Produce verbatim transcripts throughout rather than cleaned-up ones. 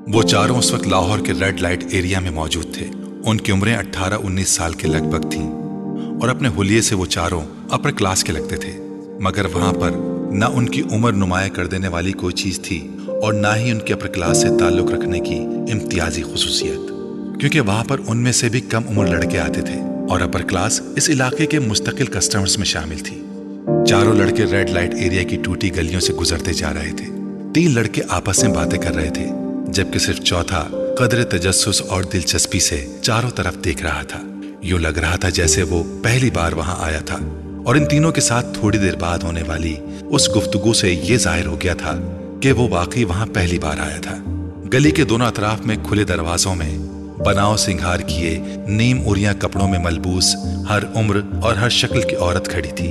वो चारों उस वक्त लाहौर के रेड लाइट एरिया में मौजूद थे। उनकी उम्रें अट्ठारह उन्नीस साल के लगभग थीं और अपने हुलिये से वो चारों अपर क्लास के लगते थे, मगर वहां पर ना उनकी उम्र नुमाया कर देने वाली कोई चीज थी और ना ही उनके अपर क्लास से ताल्लुक रखने की इम्तियाजी खुसूसियत, क्योंकि वहां पर उनमें से भी कम उम्र लड़के आते थे और अपर क्लास इस इलाके के मुस्तकिल कस्टमर्स में शामिल थी। चारों लड़के रेड लाइट एरिया की टूटी गलियों से गुजरते जा रहे थे। तीन लड़के आपस में बातें कर रहे थे, जबकि सिर्फ चौथा कदर तजस्सुस और दिलचस्पी से चारों तरफ देख रहा था। यूं लग रहा था जैसे वो पहली बार वहां आया था और इन तीनों के साथ थोड़ी देर बाद होने वाली उस गुफ्तगू से ये जाहिर हो गया था कि वो वाकई वहां पहली बार आया था। गली के दोनों अतराफ में खुले दरवाजों में बनाव सिंगार किए नीम उरिया कपड़ों में मलबूस हर उम्र और हर शक्ल की औरत खड़ी थी।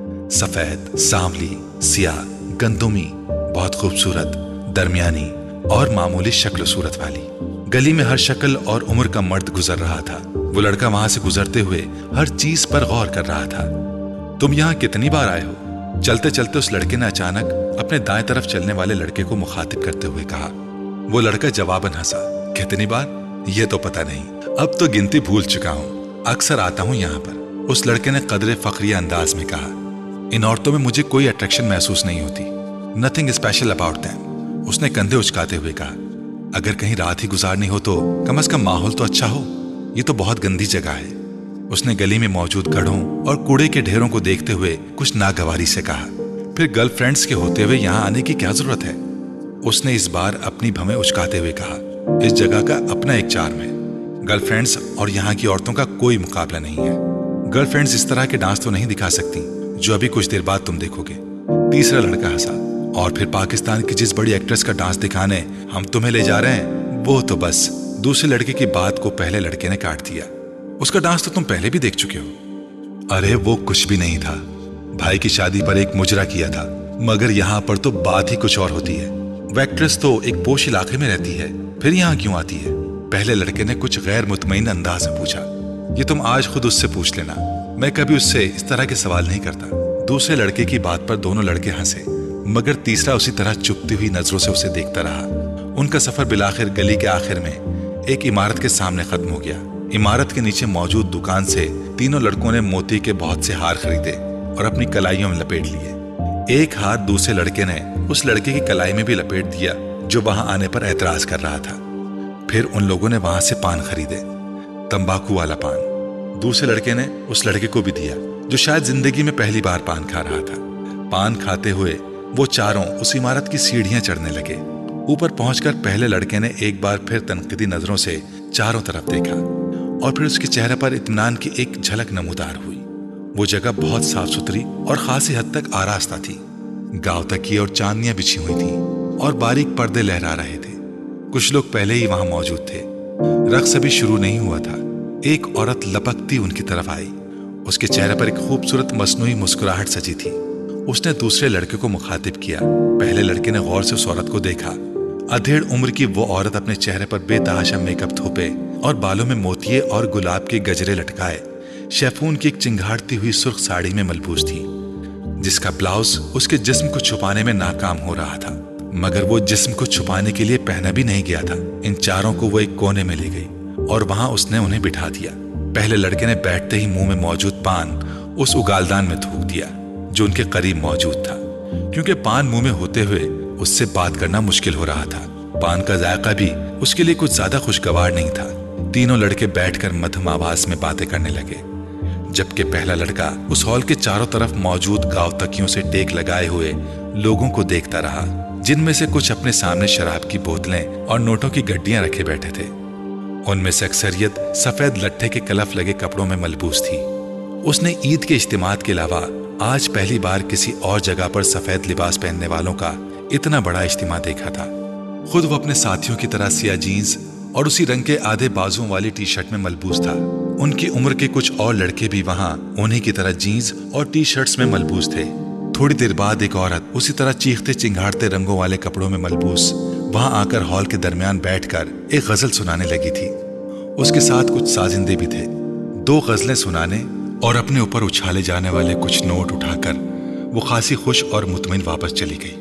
सफेद, सांवली, सियाह, गंदुमी, बहुत खूबसूरत, दरमियानी और मामूली शक्ल सूरत वाली। गली में हर शक्ल और उम्र का मर्द गुजर रहा था। वो लड़का वहां से गुजरते हुए हर चीज पर गौर कर रहा था। तुम यहाँ कितनी बार आए हो? चलते चलते उस लड़के ने अचानक अपने दाएं तरफ चलने वाले लड़के को मुखातिब करते हुए कहा। वो लड़का जवाबन हंसा, कितनी बार? ये तो पता नहीं, अब तो गिनती भूल चुका हूँ, अक्सर आता हूँ यहाँ पर। उस लड़के ने कदरे फखरिया अंदाज में कहा। इन औरतों में मुझे कोई अट्रैक्शन महसूस नहीं होती, नथिंग स्पेशल अबाउट दैम। उसने कंधे उचकाते हुए कहा, अगर कहीं रात ही गुजारनी हो तो कम से कम माहौल तो अच्छा हो, ये तो बहुत गंदी जगह है। उसने गली में मौजूद गढ़ों और कूड़े के ढेरों को देखते हुए कुछ नागवारी से कहा, फिर गर्लफ्रेंड्स के होते हुए यहाँ आने की क्या जरूरत है? उसने इस बार अपनी भवें उचकाते हुए कहा, इस जगह का अपना एक चार्म है। गर्लफ्रेंड्स और यहाँ की औरतों का कोई मुकाबला नहीं है। गर्लफ्रेंड्स इस तरह के डांस तो नहीं दिखा सकती जो अभी कुछ देर बाद तुम देखोगे। तीसरा लड़का हंसा, और फिर पाकिस्तान की जिस बड़ी एक्ट्रेस का डांस दिखाने हम तुम्हें ले जा रहे हैं, वो तो बस। दूसरे लड़के की बात को पहले लड़के ने काट दिया, उसका डांस तो तुम पहले भी देख चुके हो। अरे वो कुछ भी नहीं था, भाई की शादी पर एक मुजरा किया था, मगर यहाँ पर तो बात ही कुछ और होती है। वो एक्ट्रेस तो एक पोश इलाके में रहती है, फिर यहाँ क्यों आती है? पहले लड़के ने कुछ गैर मुतमईन अंदाज में पूछा। ये तुम आज खुद उससे पूछ लेना, मैं कभी उससे इस तरह के सवाल नहीं करता। दूसरे लड़के की बात पर दोनों लड़के हंसे, मगर तीसरा उसी तरह चुपती हुई नजरों से उसे देखता रहा। उनका सफर बिलाखिर गली के आखिर में एक इमारत के सामने खत्म हो गया। इमारत के नीचे मौजूद दुकान से तीनों लड़कों ने मोती के बहुत से हार खरीदे और अपनी कलाइयों में लपेट लिए। एक हार दूसरे लड़के ने उस लड़के की कलाई में भी लपेट दिया जो वहां आने पर एतराज कर रहा था। फिर उन लोगों ने वहां से पान खरीदे, तंबाकू वाला पान। दूसरे लड़के ने उस लड़के को भी दिया जो शायद जिंदगी में पहली बार पान खा रहा था। पान खाते हुए वो चारों उस इमारत की सीढ़ियां चढ़ने लगे। ऊपर पहुंचकर पहले लड़के ने एक बार फिर तनकीदी नजरों से चारों तरफ देखा और फिर उसके चेहरे पर इत्मीनान की एक झलक नमूदार हुई। वो जगह बहुत साफ सुथरी और खासी हद तक आरास्ता थी। गांव तकिए और चांदनियां बिछी हुई थी और बारीक पर्दे लहरा रहे थे। कुछ लोग पहले ही वहां मौजूद थे। रक्स अभी शुरू नहीं हुआ था। एक औरत लपकती उनकी तरफ आई। उसके चेहरे पर एक खूबसूरत मसनूई मुस्कुराहट सजी थी। उसने दूसरे लड़के को मुखातिब किया। पहले लड़के ने गौर से उस औरत को देखा। अधेड़ उम्र की वो औरत अपने चेहरे पर बेतहाशा मेकअप थोपे और बालों में मोतिये और गुलाब के गजरे लटकाए शेफून की एक चिंगाड़ती हुई सुर्ख साड़ी में मलबूस थी, जिसका ब्लाउज उसके जिस्म को छुपाने में नाकाम हो रहा था। मगर वो जिस्म को छुपाने के लिए पहना भी नहीं गया था। इन चारों को वो एक कोने में ले गई और वहां उसने उन्हें बिठा दिया। पहले लड़के ने बैठते ही मुंह में मौजूद पान उस उगालदान में थूक दिया जो उनके करीब मौजूद था, क्योंकि पान मुंह में होते हुए उससे बात करना मुश्किल हो रहा था। पान का जायका भी उसके लिए कुछ ज्यादा खुशगवार नहीं था। तीनों लड़के बैठकर मध्यम आवाज में बातें करने लगे, जबकि पहला लड़का उस हॉल के चारों तरफ मौजूद गांव तकियों से टेक लगाए हुए लोगों को देखता रहा, जिनमें से कुछ अपने सामने शराब की बोतलें और नोटों की गड्डियां रखे बैठे थे। उनमें से अक्सरियत सफेद लट्ठे के कलफ लगे कपड़ों में मलबूस थी। उसने ईद के इज्तिमात के अलावा आज पहली बार किसी और जगह पर सफेद लिबास पहनने वालों का इतना बड़ा इज्तिमा देखा था। खुद वो अपने साथियों की तरह सिया जीन्स और उसी रंग के आधे बाजुओं वाली टी शर्ट में मलबूस था। उनकी उम्र के कुछ और लड़के भी वहां उन्हीं की तरह जीन्स और टी शर्ट्स में मलबूस थे। थोड़ी देर बाद एक औरत उसी तरह चीखते चिंगाड़ते रंगों वाले कपड़ों में मलबूस वहां आकर हॉल के दरमियान बैठकर एक गजल सुनाने लगी थी। उसके साथ कुछ साजिंदे भी थे। दो गजलें सुनाने और अपने ऊपर उछाले जाने वाले कुछ नोट उठाकर वो खासी खुश और मुतमिन वापस चली गई।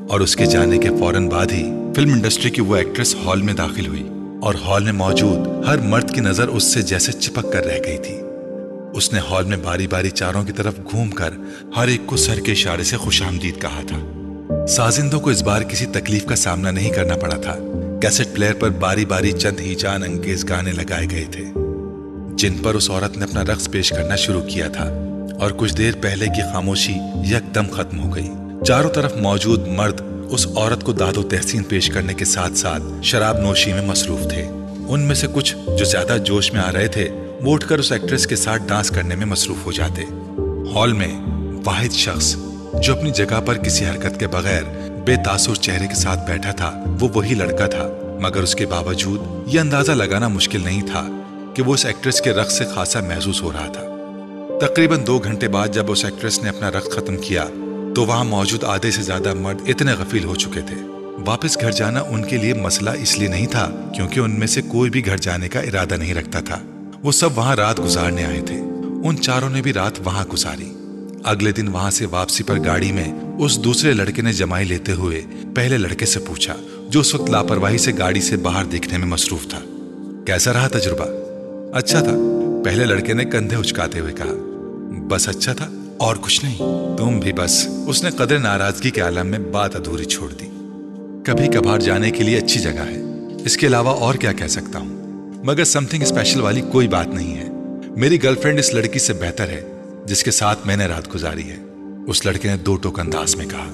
और उसके जाने के फौरन बाद ही फिल्म इंडस्ट्री की वो एक्ट्रेस हॉल में दाखिल हुई और हॉल में मौजूद हर मर्द की नजर उससे जैसे चिपक कर रह गई थी। उसने हॉल में बारी बारी चारों की तरफ घूमकर हर एक को सर के इशारे से खुशामदीद कहा था। साजिंदों को इस बार किसी तकलीफ का सामना नहीं करना पड़ा था। कैसेट प्लेयर पर बारी बारी चंद ही जान अंगेज गाने लगाए गए थे जिन पर उस औरत ने अपना रक्स पेश करना शुरू किया था और कुछ देर पहले की खामोशी यकदम खत्म हो गई। चारों तरफ मौजूद मर्द उस औरत को दादो तहसीन पेश करने के साथ साथ शराब नोशी में मसरूफ थे। उनमें से कुछ जो ज्यादा जोश में आ रहे थे वो उठकर उस एक्ट्रेस के साथ डांस करने में मसरूफ हो जाते। हॉल में वाहिद शख्स जो अपनी जगह पर किसी हरकत के बगैर बेतासुर चेहरे के साथ बैठा था वो वही लड़का था, मगर उसके बावजूद ये अंदाजा लगाना मुश्किल नहीं था कि वो उस एक्ट्रेस के रक्स से खासा महसूस हो रहा था। तकरीबन दो घंटे बाद जब उस एक्ट्रेस ने अपना रक्स खत्म किया तो वहां मौजूद आधे से ज्यादा मर्द इतने गफील हो चुके थे। वापस घर जाना उनके लिए मसला इसलिए नहीं था क्योंकि उनमें से कोई भी घर जाने का इरादा नहीं रखता था। वो सब वहां रात गुजारने आए थे। उन चारों ने भी रात वहां गुजारी। अगले दिन वहां से वापसी पर गाड़ी में उस दूसरे लड़के ने जमाई लेते हुए पहले लड़के से पूछा जो उस वक्त लापरवाही से गाड़ी से बाहर देखने में मसरूफ था, कैसा रहा तजुर्बा? अच्छा था, पहले लड़के ने कंधे उचकाते हुए कहा। बस अच्छा था और कुछ नहीं? तुम भी बस। उसने कदर नाराजगी के आलम में बात अधूरी छोड़ दी। कभी कभार जाने के लिए अच्छी जगह है, इसके अलावा और क्या कह सकता हूं, मगर समथिंग स्पेशल वाली कोई बात नहीं है। मेरी गर्लफ्रेंड इस लड़की से बेहतर है जिसके साथ मैंने रात गुजारी है, उस लड़के ने दो टोक अंदाज में कहा।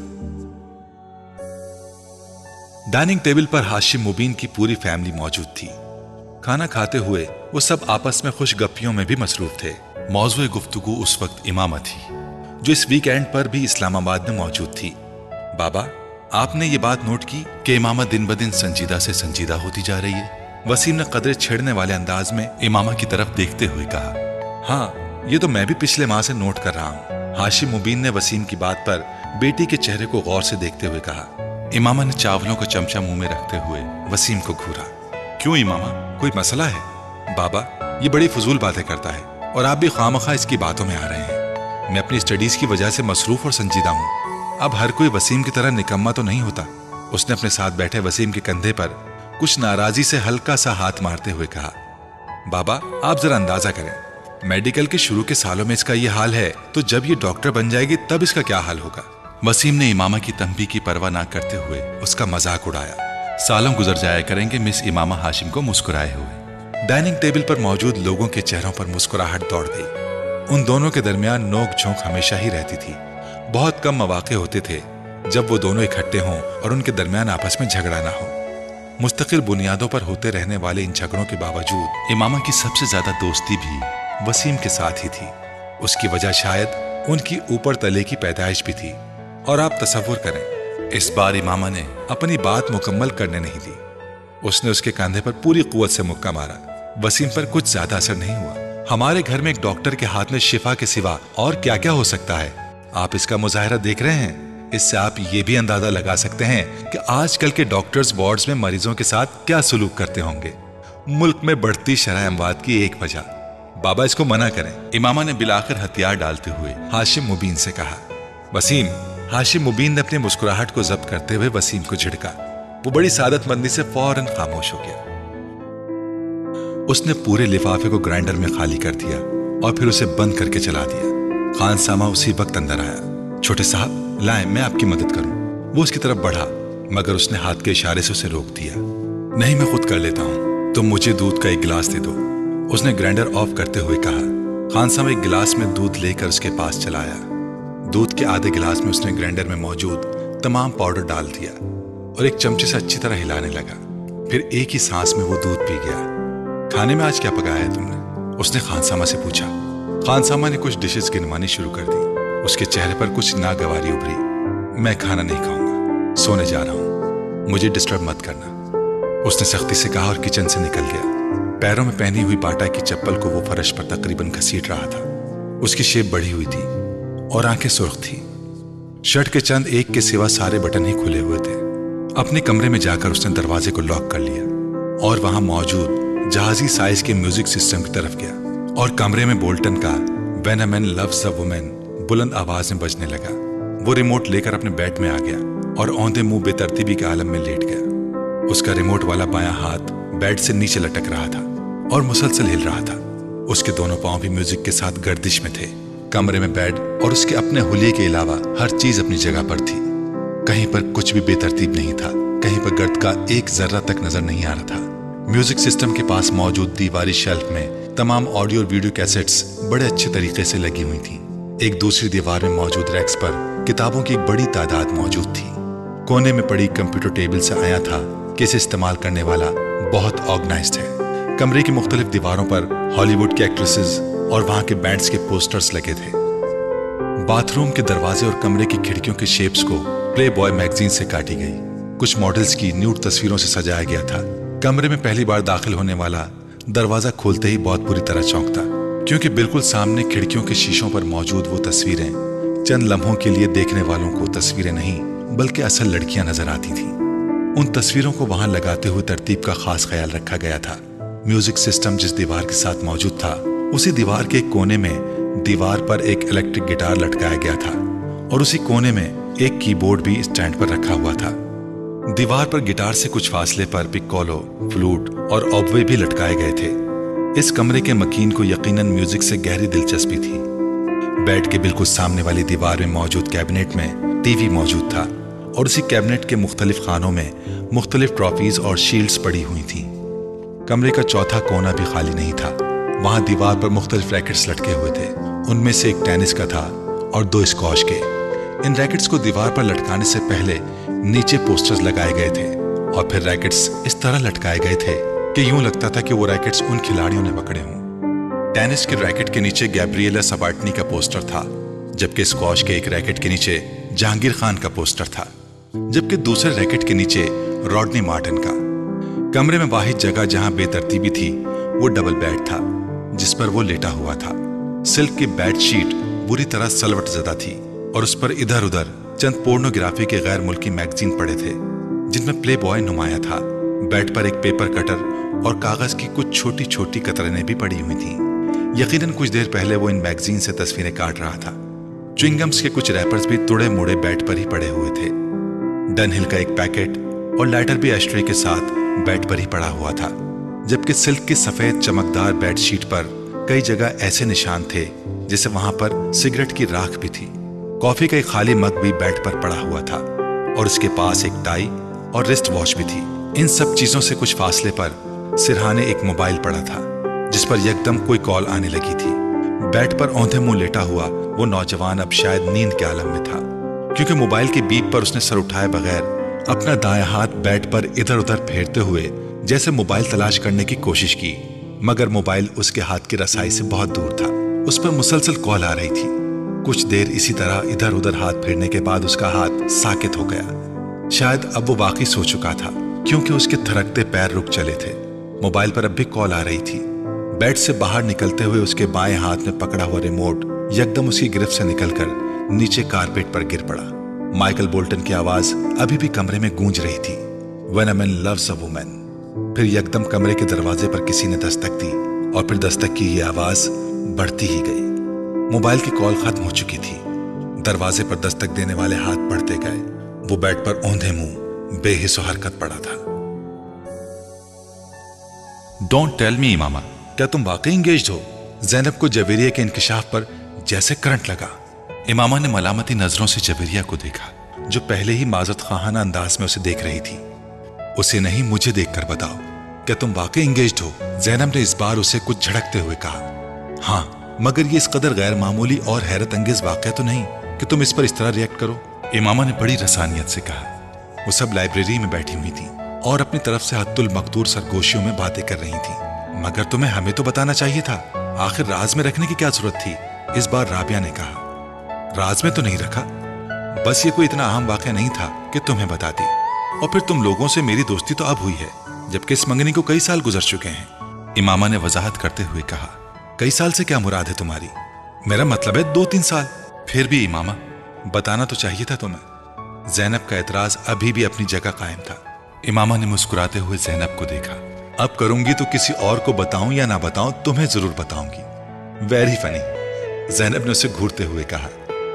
डाइनिंग टेबल पर हाशिम मुबीन की पूरी फैमिली मौजूद थी। खाना खाते हुए वो सब आपस में खुश गप्पियों में भी मसरूफ थे। मौज़ूए गुफ्तगू उस वक्त इमामा थी जो इस वीकेंड पर भी इस्लामाबाद में मौजूद थी। बाबा, आपने ये बात नोट की कि इमामा दिन ब दिन संजीदा से संजीदा होती जा रही है? वसीम ने कदरे छेड़ने वाले अंदाज में इमामा की तरफ देखते हुए कहा। हाँ, ये तो मैं भी पिछले माह से नोट कर रहा हूँ। हाशिम मुबीन ने वसीम की बात पर बेटी के चेहरे को गौर से देखते हुए कहा। इमामा ने चावलों का चमचा मुंह में रखते हुए वसीम को घूरा। क्यों इमामा, कोई मसला है? बाबा, ये बड़ी फजूल बातें करता है और आप भी खामखा इसकी बातों में आ रहे हैं। मैं अपनी स्टडीज की वजह से मसरूफ और संजीदा हूँ। अब हर कोई वसीम की तरह निकम्मा तो नहीं होता। उसने अपने साथ बैठे वसीम के कंधे पर कुछ नाराजी से हल्का सा हाथ मारते हुए कहा। बाबा, आप जरा अंदाजा करें, मेडिकल के शुरू के सालों में इसका यह हाल है तो जब ये डॉक्टर बन जाएगी तब इसका क्या हाल होगा? वसीम ने इमामा की तंबीह की परवाह ना करते हुए उसका मजाक उड़ाया। सालों गुजर जाया करेंगे मिस इमामा हाशिम को मुस्कुराए हुए। डाइनिंग टेबल पर मौजूद लोगों के चेहरों पर मुस्कुराहट दौड़ गई। उन दोनों के दरमियान नोक झोंक हमेशा ही रहती थी। बहुत कम मौके होते थे जब वो दोनों इकट्ठे हों और उनके दरमियान आपस में झगड़ा ना हो। मुस्तकिल बुनियादों पर होते रहने वाले इन झगड़ों के बावजूद इमामा की सबसे ज्यादा दोस्ती भी वसीम के साथ ही थी। उसकी वजह शायद उनकी ऊपर तले की पैदाइश भी थी। और आप तसव्वुर करें, इस बार इमामा ने अपनी बात मुकम्मल करने नहीं दी। उसने उसके कंधे पर पूरी कुव्वत से मुक्का मारा। वसीम पर कुछ ज्यादा असर नहीं हुआ। हमारे घर में एक डॉक्टर के हाथ में शिफा के सिवा और क्या क्या हो सकता है? आप इसका मुजाहिरा देख रहे हैं। इससे आप ये भी अंदाजा लगा सकते हैं कि आजकल के डॉक्टर्स वार्ड्स में मरीजों के साथ क्या सलूक करते होंगे। मुल्क में बढ़ती शरह अमवात की एक वजह। बाबा, इसको मना करें। इमामा ने बिलाखिर हथियार डालते हुए हाशिम मुबीन से कहा। वसीम, हाशिम मुबीन ने अपनी मुस्कुराहट को जब्त करते हुए वसीम को झिड़का। वो बड़ी सादतमंदी से फौरन खामोश हो गया। उसने पूरे लिफाफे को ग्राइंडर में खाली कर दिया और फिर उसे बंद करके चला दिया। खान सामा उसी वक्त अंदर आया। छोटे साहब, लाएं, मैं आपकी मदद करूं। वो उसकी तरफ बढ़ा मगर उसने हाथ के इशारे से उसे रोक दिया। नहीं, मैं खुद कर लेता हूं, तुम मुझे दूध का एक गिलास दे दो, उसने ग्राइंडर ऑफ करते हुए कहा। खान सामा एक गिलास में दूध लेकर उसके पास चलाया। दूध के आधे गिलास में उसने ग्राइंडर में मौजूद तमाम पाउडर डाल दिया और एक चमचे से अच्छी तरह हिलाने लगा। फिर एक ही सांस में वो दूध पी गया। खाने में आज क्या पकाया है तुमने? उसने खान सामा से पूछा। खान सामा ने कुछ डिशेस गिनवानी शुरू कर दी। उसके चेहरे पर कुछ नागवारी उभरी। मैं खाना नहीं खाऊंगा, सोने जा रहा हूं, मुझे डिस्टर्ब मत करना, उसने सख्ती से कहा और किचन से निकल गया। पैरों में पहनी हुई बाटा की चप्पल को वो फर्श पर तकरीबन घसीट रहा था। उसकी शेप बढ़ी हुई थी और आंखें सुर्ख थी। शर्ट के चंद एक के सिवा सारे बटन ही खुले हुए थे। अपने कमरे में जाकर उसने दरवाजे को लॉक कर लिया और वहां मौजूद जहाजी साइज के म्यूजिक सिस्टम की तरफ गया और कमरे में बोल्टन का when a man loves a woman बुलंद आवाज में बजने लगा। वो रिमोट लेकर अपने बेड में आ गया और औंधे मुंह बेतरतीबी के आलम में लेट गया। उसका रिमोट वाला बायां हाथ बेड से नीचे लटक रहा था और मुसलसल हिल रहा था। उसके दोनों पांव भी म्यूजिक के साथ गर्दिश में थे। कमरे में बेड और उसके अपने हुलिये के अलावा हर चीज अपनी जगह पर थी। कहीं पर कुछ भी बेतरतीब नहीं था, कहीं पर गर्द का एक जर्रा तक नजर नहीं आ रहा था। म्यूजिक सिस्टम के पास मौजूद दीवारी शेल्फ में तमाम ऑडियो और वीडियो कैसेट्स बड़े अच्छे तरीके से लगी हुई थी। एक दूसरी दीवार में मौजूद रैक्स पर किताबों की एक बड़ी तादाद मौजूद थी। कोने में पड़ी कंप्यूटर टेबल से आया था कि इसे इस्तेमाल करने वाला बहुत ऑर्गेनाइज्ड है। कमरे की मुख्तलिफ दीवारों पर हॉलीवुड की एक्ट्रेसेस और वहां के बैंड्स के पोस्टर्स लगे थे। बाथरूम के दरवाजे और कमरे की खिड़कियों के शेप्स को प्ले बॉय मैगजीन से काटी गई। कुछ मॉडल्स की न्यूड तस्वीरों से सजाया गया था। कमरे में पहली बार दाखिल होने वाला दरवाजा खोलते ही बहुत बुरी तरह चौंकता, क्योंकि बिल्कुल सामने खिड़कियों के शीशों पर मौजूद वो तस्वीरें चंद लम्हों के लिए देखने वालों को तस्वीरें नहीं बल्कि असल लड़कियां नजर आती थीं। उन तस्वीरों को वहां लगाते हुए तरतीब का खास ख्याल रखा गया था। म्यूजिक सिस्टम जिस दीवार के साथ मौजूद था, उसी दीवार के एक कोने में दीवार पर एक इलेक्ट्रिक गिटार लटकाया गया था और उसी कोने में एक कीबोर्ड भी स्टैंड पर रखा हुआ था। दीवार पर गिटार से कुछ फासले पर पिक्कोलो, फ्लूट और ऑबवे भी लटकाए गए थे। इस कमरे के मकीन को यकीनन म्यूजिक से गहरी दिलचस्पी थी। बेड के बिल्कुल सामने वाली दीवार में मौजूद कैबिनेट में टीवी मौजूद था और उसी कैबिनेट के मुख्तलिफ खानों में मुख्तलिफ ट्रॉफीज और शील्ड्स पड़ी हुई थीं। कमरे का चौथा कोना भी खाली नहीं था। वहां दीवार पर मुख्तलिफ रैकेट्स लटके हुए थे। उनमें से एक टेनिस का था और दो स्क्वॉश के। इन रैकेट्स को दीवार पर लटकाने से पहले नीचे पोस्टर्स लगाए गए थे और फिर रैकेट्स इस तरह लटकाए गए थे कि यूं लगता था कि वो रैकेट्स उन खिलाड़ियों ने पकड़े हों। टेनिस के रैकेट के नीचे गैब्रिएला सबाटनी का पोस्टर था, जबकि स्क्वॉश के एक रैकेट के नीचे जहांगीर खान का पोस्टर था, जबकि दूसरे रैकेट के नीचे रॉडनी मार्टिन का। कमरे में वाहिद जगह जहां बेतरतीबी थी वो डबल बेड था जिस पर वो लेटा हुआ था। सिल्क की बेड शीट बुरी तरह सलवट ज़दा थी और उस पर इधर उधर चंद पोर्नोग्राफी के गैर मुल्की मैगजीन पड़े थे जिनमें प्ले बॉय नुमाया था। बेड पर एक पेपर कटर और कागज की कुछ छोटी छोटी कतरनें भी पड़ी हुई थीं। यकीनन कुछ देर पहले वो इन मैगजीन से तस्वीरें काट रहा था। च्युइंगम्स के कुछ रैपर्स भी तुड़े मुड़े बेड पर ही पड़े हुए थे। डनहिल का एक पैकेट और लाइटर भी एस्ट्रे के साथ बेड पर ही पड़ा हुआ था, जबकि सिल्क की सफेद चमकदार बेडशीट पर कई जगह ऐसे निशान थे जैसे वहां पर सिगरेट की राख भी थी। कॉफी का एक खाली मग भी बेड पर पड़ा हुआ था और उसके पास एक टाई और रिस्ट वॉच भी थी। इन सब चीजों से कुछ फासले पर सिरहाने एक मोबाइल पड़ा था जिस पर यकदम कोई कॉल आने लगी थी। बेड पर औंधे मुंह लेटा हुआ वो नौजवान अब शायद नींद के आलम में था, क्योंकि मोबाइल की बीप पर उसने सर उठाए बगैर अपना दायां हाथ बेड पर इधर उधर फेरते हुए जैसे मोबाइल तलाश करने की कोशिश की, मगर मोबाइल उसके हाथ की रसाई से बहुत दूर था। उस पर मुसलसल कॉल आ रही थी। कुछ देर इसी तरह इधर उधर हाथ फेरने के बाद उसका हाथ साकित हो गया। शायद अब वो वाकई सो चुका था, क्योंकि उसके थरकते पैर रुक चले थे। मोबाइल पर अब भी कॉल आ रही थी। बेड से बाहर निकलते हुए उसके बाएं हाथ में पकड़ा हुआ रिमोट यकदम उसकी गिरफ्त से निकलकर नीचे कारपेट पर गिर पड़ा। माइकल बोल्टन की आवाज अभी भी कमरे में गूंज रही थी, when a man loves a woman. फिर यकदम कमरे के दरवाजे पर किसी ने दस्तक दी और फिर दस्तक की ये आवाज बढ़ती ही गई। मोबाइल की कॉल खत्म हो चुकी थी। दरवाजे पर दस्तक देने वाले हाथ बढ़ते गए। वो बेड पर औंधे मुंह बेहिस्सो हरकत पड़ा था। डोंट टेल मी इमामा, क्या तुम वाकई इंगेज्ड हो? ज़ैनब को जवेरिया के इंकिशाफ पर जैसे करंट लगा। इमामा ने मलामती नजरों से जवेरिया को देखा, जो पहले ही माजरत खाना अंदाज में उसे देख रही थी। उसे नहीं, मुझे देखकर बताओ, क्या तुम वाकई इंगेज्ड हो? ज़ैनब ने इस बार उसे कुछ झड़कते हुए कहा। हाँ, मगर ये इस कदर गैर मामूली और हैरत अंगेज वाक़या तो नहीं कि तुम इस पर इस तरह रिएक्ट करो। इमामा ने बड़ी रसानियत से कहा। वो सब लाइब्रेरी में बैठी हुई थी और अपनी तरफ से हद्दुल मकदूर सरगोशियों में बातें कर रही थी। मगर तुम्हें हमें तो बताना चाहिए था, आखिर राज में रखने की क्या जरूरत थी? इस बार राबिया ने कहा। राज में तो नहीं रखा, बस ये कोई इतना अहम वाक़या नहीं था कि तुम्हें बता दी। और फिर तुम लोगों से मेरी दोस्ती तो अब हुई है, जबकि इस मंगनी को कई साल गुजर चुके हैं। इमामा ने वजाहत करते हुए कहा। कई साल से क्या मुराद है तुम्हारी? मेरा मतलब है दो तीन साल। फिर भी इमामा, बताना तो चाहिए था तुम्हें। ज़ैनब का एतराज अभी भी अपनी जगह कायम था। इमामा ने मुस्कुराते हुए ज़ैनब को देखा। अब करूंगी तो किसी और को बताऊं या ना बताऊं, तुम्हें जरूर बताऊंगी। वेरी फनी, ज़ैनब ने उसे घूरते हुए कहा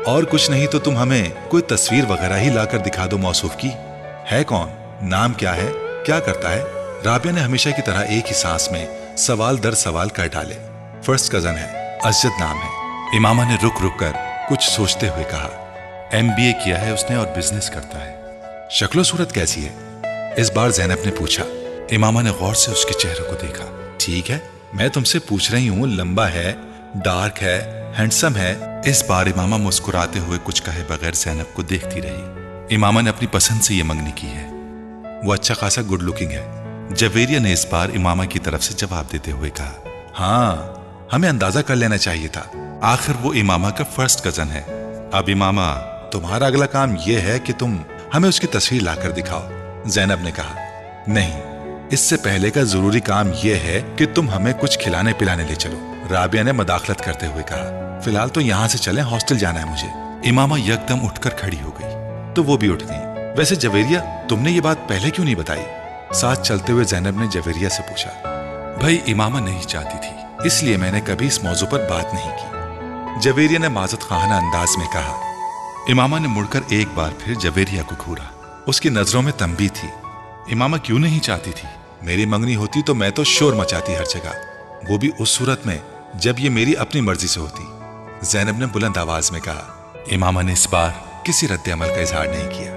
और कुछ नहीं तो तुम हमें कोई तस्वीर वगैरह ही लाकर दिखा दो मौसूफ की। है कौन, नाम क्या है, क्या करता है? राबिया ने हमेशा की तरह एक ही सांस में सवाल दर सवाल कर डाले। फर्स्ट कजन है, अजद नाम है। इमामा ने रुक रुक कर कुछ सोचते हुए कहा, एमबीए किया है उसने और बिजनेस करता है। शक्लो सूरत कैसी है? इस बार ज़ैनब ने पूछा। इमामा ने गौर से उसके चेहरे को देखा। ठीक है, मैं तुमसे पूछ रही हूँ, लंबा है, डार्क है, हैंडसम है? इस बार इमामा मुस्कुराते हुए कुछ कहे बगैर ज़ैनब को देखती रही। इमामा ने अपनी पसंद से ये मंगनी की है, वो अच्छा खासा गुड लुकिंग है। जवेरिया ने इस बार इमामा की तरफ से जवाब देते हुए कहा, हाँ, हमें अंदाजा कर लेना चाहिए था, आखिर वो इमामा का फर्स्ट कजन है। अब इमामा, तुम्हारा अगला काम यह है कि तुम हमें उसकी तस्वीर लाकर दिखाओ। ज़ैनब ने कहा, नहीं, इससे पहले का जरूरी काम यह है कि तुम हमें कुछ खिलाने पिलाने ले चलो। राबिया ने मदाखलत करते हुए कहा, फिलहाल तो यहाँ से चलें, हॉस्टल जाना है मुझे। इमामा यकदम उठकर खड़ी हो गई तो वो भी उठ गई। वैसे जवेरिया, तुमने ये बात पहले क्यों नहीं बताई? साथ चलते हुए ज़ैनब ने जवेरिया से पूछा। भाई, इमामा नहीं चाहती थी, इसलिए मैंने कभी इस मौजू पर बात नहीं की, जवेरिया ने माजत खाना अंदाज में कहा। इमामा ने मुड़कर एक बार फिर जवेरिया को घूरा। उसकी नजरों में तंबी थी। इमामा क्यों नहीं चाहती थी? मेरी मंगनी होती तो मैं तो शोर मचाती हर जगह, वो भी उस सूरत में जब ये मेरी अपनी मर्जी से होती, ज़ैनब ने बुलंद आवाज में कहा। इमामा ने इस बार किसी रद्द अमल का इजहार नहीं किया।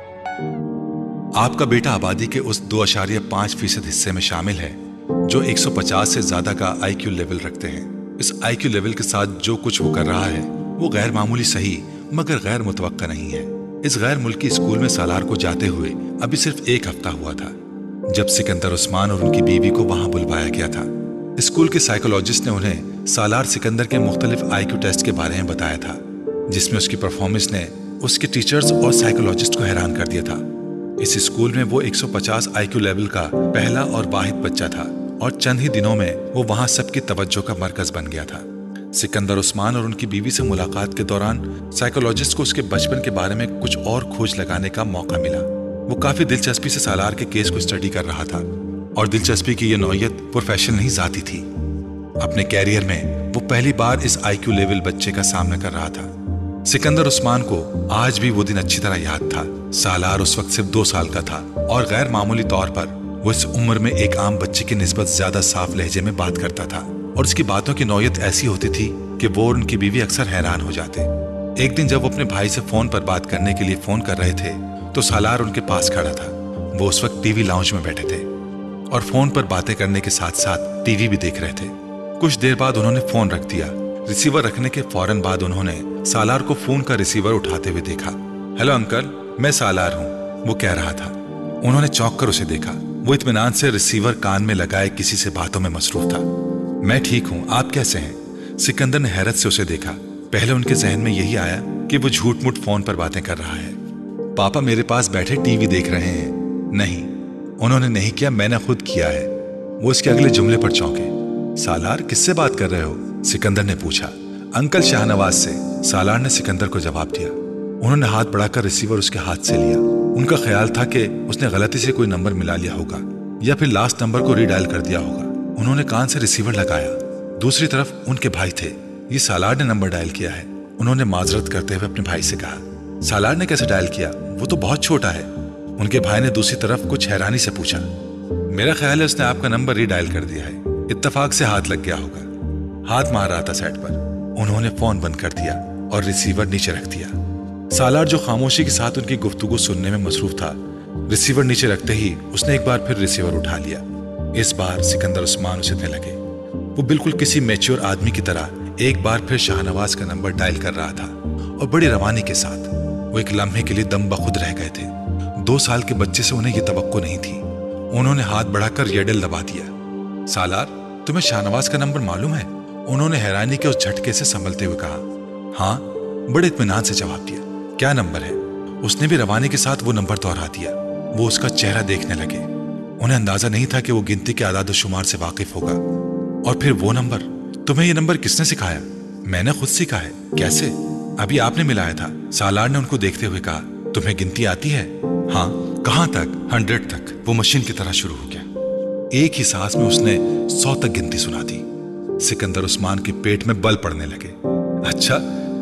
आपका बेटा आबादी के उस दो अशारिया पांच फीसद हिस्से में शामिल है जो एक सौ पचास से ज्यादा का आईक्यू लेवल रखते हैं। इस आईक्यू लेवल के साथ जो कुछ वो कर रहा है वो गैर मामूली सही मगर गैर मुतवक्का नहीं है। इस गैर मुल्की स्कूल में सालार को जाते हुए अभी सिर्फ एक हफ्ता हुआ था जब सिकंदर उस्मान और उनकी बीवी को वहां बुलवाया गया था। स्कूल के साइकोलॉजिस्ट ने उन्हें सालार सिकंदर के मुख्तलिफ आईक्यू टेस्ट के बारे में बताया था, जिसमें उसकी परफॉर्मेंस ने उसके टीचर्स और साइकोलॉजिस्ट को हैरान कर दिया था। इस स्कूल में वो एक सौ पचास आईक्यू लेवल का पहला और वाहिद बच्चा था और चंद ही दिनों में वो वहां सबकी तवज्जो का मरकज बन गया था। सिकंदर उस्मान और उनकी बीवी से मुलाकात के दौरान साइकोलॉजिस्ट को उसके बचपन के बारे में कुछ और खोज लगाने का मौका मिला। वो काफी दिलचस्पी से सालार के केस को स्टडी कर रहा था और दिलचस्पी की ये नौयत प्रोफेशनल नहीं जाती थी। अपने कैरियर में वो पहली बार इस आईक्यू लेवल बच्चे का सामना कर रहा था। सिकंदर उस्मान को आज भी वो दिन अच्छी तरह याद था। सालार उस वक्त सिर्फ दो साल का था और गैर मामूली तौर पर वो इस उम्र में एक आम बच्चे की निस्बत ज्यादा साफ लहजे में बात करता था और उसकी बातों की नौयत ऐसी होती थी कि वो और उनकी बीवी अक्सर हैरान हो जाते। एक दिन जब वो अपने भाई से फोन पर बात करने के लिए फोन कर रहे थे तो सालार उनके पास खड़ा था। वो उस वक्त टीवी लाउंज में बैठे थे और फोन पर बातें करने के साथ साथ टीवी भी देख रहे थे। कुछ देर बाद उन्होंने फोन रख दिया। रिसीवर रखने के फौरन बाद उन्होंने सालार को फोन का रिसीवर उठाते हुए देखा। हेलो अंकल, मैं सालार हूँ, वो कह रहा था। उन्होंने चौंक कर उसे देखा। वो इत्मीनान से रिसीवर कान में लगाए किसी से बातों में मसरूफ था। मैं ठीक हूँ, आप कैसे हैं? सिकंदर ने हैरत से उसे देखा। पहले उनके जहन में यही आया कि वो झूठ मूठ फोन पर बातें कर रहा है। पापा मेरे पास बैठे टीवी देख रहे हैं। नहीं, उन्होंने नहीं किया, मैंने खुद किया है। वो उसके अगले जुमले पर चौंके। सालार, किससे बात कर रहे हो? सिकंदर ने पूछा। अंकल शाहनवाज से, सालार ने सिकंदर को जवाब दिया। उन्होंने हाथ बढ़ाकर रिसीवर उसके हाथ से लिया। उनका ख्याल था कि उसने गलती से कोई नंबर मिला लिया होगा या फिर लास्ट नंबर को रीडायल कर दिया होगा। उन्होंने कान से रिसीवर लगाया। दूसरी तरफ उनके भाई थे। ये सालार ने नंबर डायल किया है। उन्होंने माजरत करते हुए अपने भाई से कहा। सालार ने कैसे डायल किया? वो तो बहुत छोटा है। उनके भाई ने दूसरी तरफ कुछ हैरानी से पूछा। मेरा ख्याल है उसने आपका नंबर रीडायल कर दिया है, इत्तेफाक से हाथ लग गया होगा। हाथ मार रहा था सेट पर। उन्होंने फोन बंद कर दिया और रिसीवर नीचे रख दिया। सालार जो खामोशी के साथ उनकी गुफ्तगू सुनने में मसरूफ था, रिसीवर नीचे रखते ही उसने एक बार फिर रिसीवर उठा लिया। इस बार सिकंदर उस्मान उसे देने लगे। वो बिल्कुल किसी मैच्योर आदमी की तरह एक बार फिर शाहनवाज का नंबर डायल कर रहा था और बड़ी रवानी के साथ। वो एक लम्हे के लिए दम बखुद रह गए थे। दो साल के बच्चे से उन्हें यह तवक्को नहीं थी। उन्होंने हाथ बढ़ाकर येडल दबा दिया। सालार, तुम्हें शाहनवाज का नंबर मालूम है? उन्होंने हैरानी के उस झटके से संभलते हुए कहा। हाँ, बड़े इत्मीनान से जवाब दिया। क्या नंबर है? उसने भी रवानी के साथ वो नंबर दोहरा दिया। वो उसका चेहरा देखने लगे। उन्हें अंदाजा नहीं था कि वो गिनती के आदाद शुमार से वाकिफ होगा। और फिर वो नंबर, तुम्हें ये नंबर किसने सिखाया? मैंने खुद सीखा है। कैसे? अभी आपने मिलाया था, सालार ने उनको देखते हुए कहा। तुम्हें गिनती आती है? हाँ। कहाँ तक? हंड्रेड तक। वो मशीन की तरह शुरू हो गया। एक ही सांस में उसने सौ तक गिनती सुना दी। सिकंदर उस्मान के पेट में बल पड़ने लगे। अच्छा,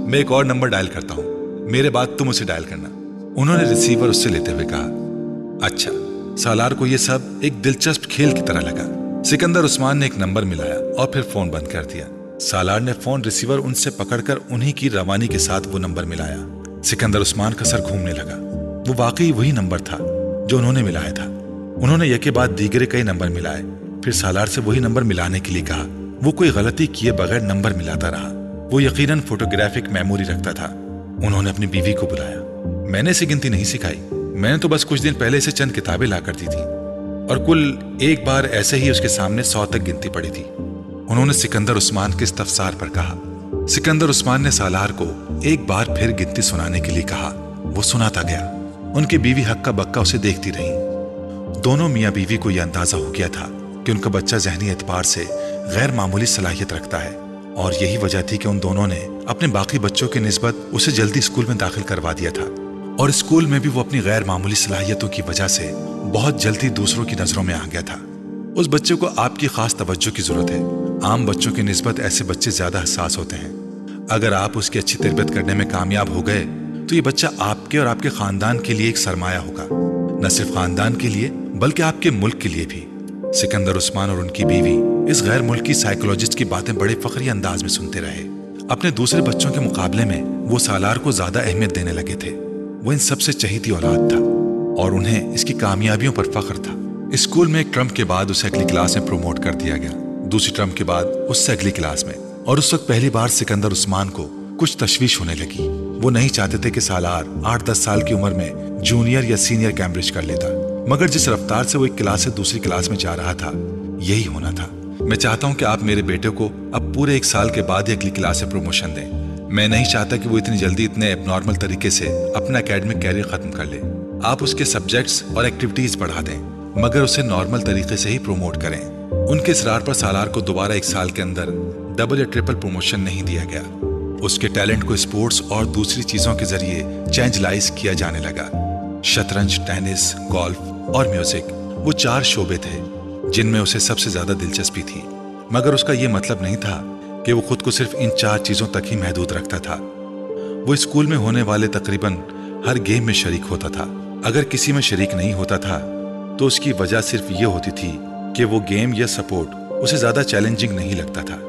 मैं एक और नंबर डायल करता हूँ, मेरे बाद तुम उसे डायल करना। उन्होंने रिसीवर उससे लेते हुए कहा। अच्छा। सालार को यह सब एक दिलचस्प खेल की तरह लगा। सिकंदर उस्मान ने एक नंबर मिलाया और फिर फोन बंद कर दिया। सालार ने फोन रिसीवर उनसे पकड़कर उन्हीं की रवानी के साथ वो नंबर मिलाया। सिकंदर उस्मान का सर घूमने लगा। वो वाकई वही नंबर था जो उन्होंने मिलाया था। उन्होंने यके बाद दीगरे कई नंबर मिलाए, फिर सालार से वही नंबर मिलाने के लिए कहा। वो कोई गलती किए बगैर नंबर मिलाता रहा। वो यकीनन फोटोग्राफिक मेमोरी रखता था। उन्होंने अपनी बीवी को बुलाया। मैंने इसे गिनती नहीं सिखाई, मैंने तो बस कुछ दिन पहले से चंद किताबें ला कर दी थी और कुल एक बार ऐसे ही उसके सामने सौ तक गिनती पड़ी थी, उन्होंने सिकंदर उस्मान के इस्तफसार पर कहा। सिकंदर उस्मान ने सालार को एक बार फिर गिनती सुनाने के लिए कहा। वो सुनाता गया। उनकी बीवी हक्का बक्का उसे देखती रही। दोनों मियाँ बीवी को यह अंदाजा हो गया था कि उनका बच्चा ज़हनी एतबार से गैर मामूली सलाहियत रखता है और यही वजह थी कि उन दोनों ने अपने बाकी बच्चों की निस्बत उसे जल्दी स्कूल में दाखिल करवा दिया था और स्कूल में भी वो अपनी गैर मामूली सलाहियतों की वजह से बहुत जल्दी दूसरों की नजरों में आ गया था। उस बच्चे को आपकी खास तवज्जो की जरूरत है। आम बच्चों की निस्बत ऐसे बच्चे ज्यादा हसास होते हैं। अगर आप उसकी अच्छी तरबियत करने में कामयाब हो गए तो ये बच्चा आपके और आपके खानदान के लिए एक सरमाया होगा, न सिर्फ खानदान के लिए बल्कि आपके मुल्क के लिए भी। सिकंदर उस्मान और उनकी बीवी इस गैर मुल्की साइकोलॉजिस्ट की बातें बड़े फखरी अंदाज में सुनते रहे। अपने दूसरे बच्चों के मुकाबले में वो सालार को ज्यादा अहमियत देने लगे थे। वो इन सबसे चहीती औलाद था और उन्हें इसकी कामयाबियों पर फख्र था। स्कूल में एक टर्म के बाद उसे अगली क्लास में प्रमोट कर दिया गया, दूसरी टर्म के बाद उससे अगली क्लास में, और उस वक्त पहली बार सिकंदर उस्मान को कुछ तशवीश होने लगी। वो नहीं चाहते थे कि सालार आठ दस साल की उम्र में जूनियर या सीनियर कैम्ब्रिज कर लेता, मगर जिस रफ्तार से वो एक क्लास से दूसरी क्लास में जा रहा था यही होना था। मैं चाहता हूं कि आप मेरे बेटे को अब पूरे एक साल के बाद ही अगली क्लास से प्रमोशन दें। मैं नहीं चाहता कि वो इतनी जल्दी इतने एबनॉर्मल तरीके से अपना एकेडमिक कैरियर खत्म कर ले। आप उसके सब्जेक्ट्स और एक्टिविटीज बढ़ा दें, मगर उसे नॉर्मल तरीके से ही प्रमोट करें। उनके इसरार पर सालार को दोबारा एक साल के अंदर डबल या ट्रिपल प्रमोशन नहीं दिया गया। उसके टैलेंट को स्पोर्ट्स और दूसरी चीजों के जरिए चेंजलाइज किया जाने लगा। शतरंज, टेनिस, गोल्फ और म्यूजिक, वो चार शोबे थे जिनमें उसे सबसे ज्यादा दिलचस्पी थी, मगर उसका यह मतलब नहीं था कि वो खुद को सिर्फ इन चार चीजों तक ही महदूद रखता था। वो स्कूल में होने वाले तकरीबन हर गेम में शरीक होता था। अगर किसी में शरीक नहीं होता था तो उसकी वजह सिर्फ ये होती थी कि वो गेम या सपोर्ट उसे ज्यादा चैलेंजिंग नहीं लगता था।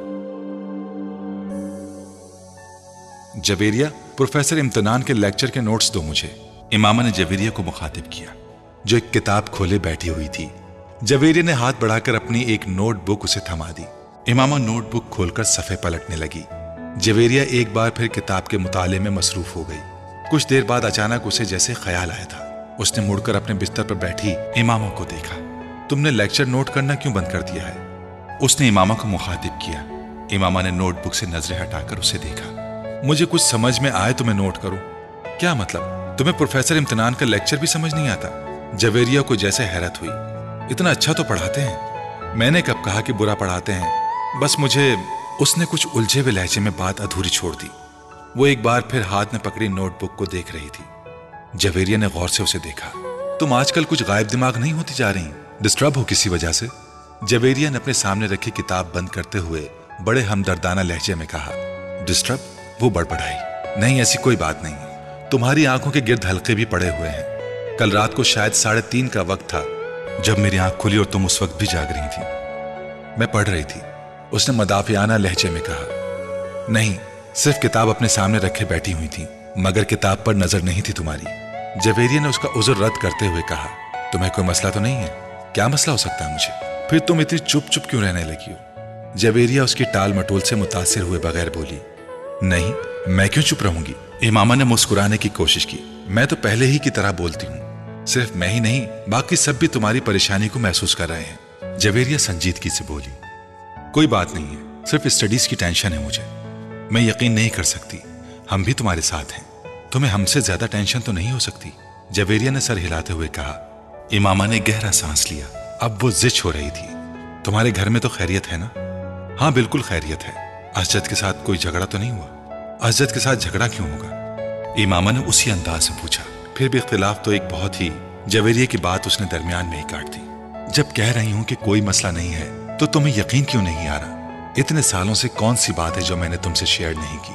जवेरिया, प्रोफेसर इम्तिनान के लेक्चर के नोट्स दो मुझे। इमामा ने जवेरिया को मुखातिब किया जो एक किताब खोले बैठी हुई थी। जवेरिया ने हाथ बढ़ाकर अपनी एक नोटबुक उसे थमा दी। इमामा नोटबुक खोलकर सफ़े पलटने लगी। जवेरिया एक बार फिर किताब के मुताले में मसरूफ हो गई। कुछ देर बाद अचानक उसे जैसे ख्याल आया था। उसने मुड़कर अपने बिस्तर पर बैठी इमामा को देखा। तुमने लेक्चर नोट करना क्यों बंद कर दिया है? उसने इमामा को मुखातिब किया। इमामा ने नोटबुक से नजरें हटाकर उसे देखा। मुझे कुछ समझ में आए तो मैं नोट करूं। क्या मतलब, तुम्हें प्रोफेसर इम्तिनान का लेक्चर भी समझ नहीं आता? जवेरिया को जैसे हैरत हुई। इतना अच्छा तो पढ़ाते हैं, मैंने कब कहा कि बुरा पढ़ाते हैं? बस मुझे। उसने कुछ उलझे हुए लहजे में बात अधूरी छोड़ दी। वो एक बार फिर हाथ में पकड़ी नोटबुक को देख रही थी। जवेरिया ने गौर से उसे देखा। तुम आजकल कुछ गायब दिमाग नहीं होती जा रही? डिस्टर्ब हो किसी वजह से? जवेरिया ने अपने सामने रखी किताब बंद करते हुए बड़े हमदर्दाना लहजे में कहा। डिस्टर्ब? वो बड़बड़ाई। नहीं, ऐसी कोई बात नहीं। तुम्हारी आंखों के गिर्द हल्के भी पड़े हुए हैं। कल रात को शायद साढ़े तीन का वक्त था जब मेरी आंख खुली और तुम उस वक्त भी जाग रही थी। मैं पढ़ रही थी, उसने मदाफियाना लहजे में कहा। नहीं, सिर्फ किताब अपने सामने रखे बैठी हुई थी, मगर किताब पर नजर नहीं थी तुम्हारी। जवेरिया ने उसका उज़्र रद्द करते हुए कहा। तुम्हें कोई मसला तो नहीं है? क्या मसला हो सकता है मुझे? फिर तुम इतनी चुप चुप क्यों रहने लगी हो? जवेरिया उसकी टाल मटोल से मुतासिर हुए बगैर बोली। नहीं, मैं क्यों चुप रहूंगी? इमामा ने मुस्कुराने की कोशिश की। मैं तो पहले ही की तरह बोलती हूँ। सिर्फ मैं ही नहीं, बाकी सब भी तुम्हारी परेशानी को महसूस कर रहे हैं। जवेरिया संजीदगी से बोली। कोई बात नहीं है, सिर्फ स्टडीज की टेंशन है मुझे। मैं यकीन नहीं कर सकती, हम भी तुम्हारे साथ हैं। तुम्हें हमसे ज्यादा टेंशन तो नहीं हो सकती? जवेरिया ने सर हिलाते हुए कहा। इमामा ने गहरा सांस लिया। अब वो जिच हो रही थी। तुम्हारे घर में तो खैरियत है ना? हाँ, बिल्कुल खैरियत है। असजद के साथ कोई झगड़ा तो नहीं हुआ? असजद के साथ झगड़ा क्यों होगा? इमामा ने उसी अंदाज से पूछा। फिर भी इख्तिलाफ तो एक बहुत ही। जवेरिया की बात उसने दरमियान में ही काट दी। जब कह रही हूं कि कोई मसला नहीं है तो तुम्हें यकीन क्यों नहीं आ रहा? इतने सालों से कौन सी बात है जो मैंने तुमसे शेयर नहीं की?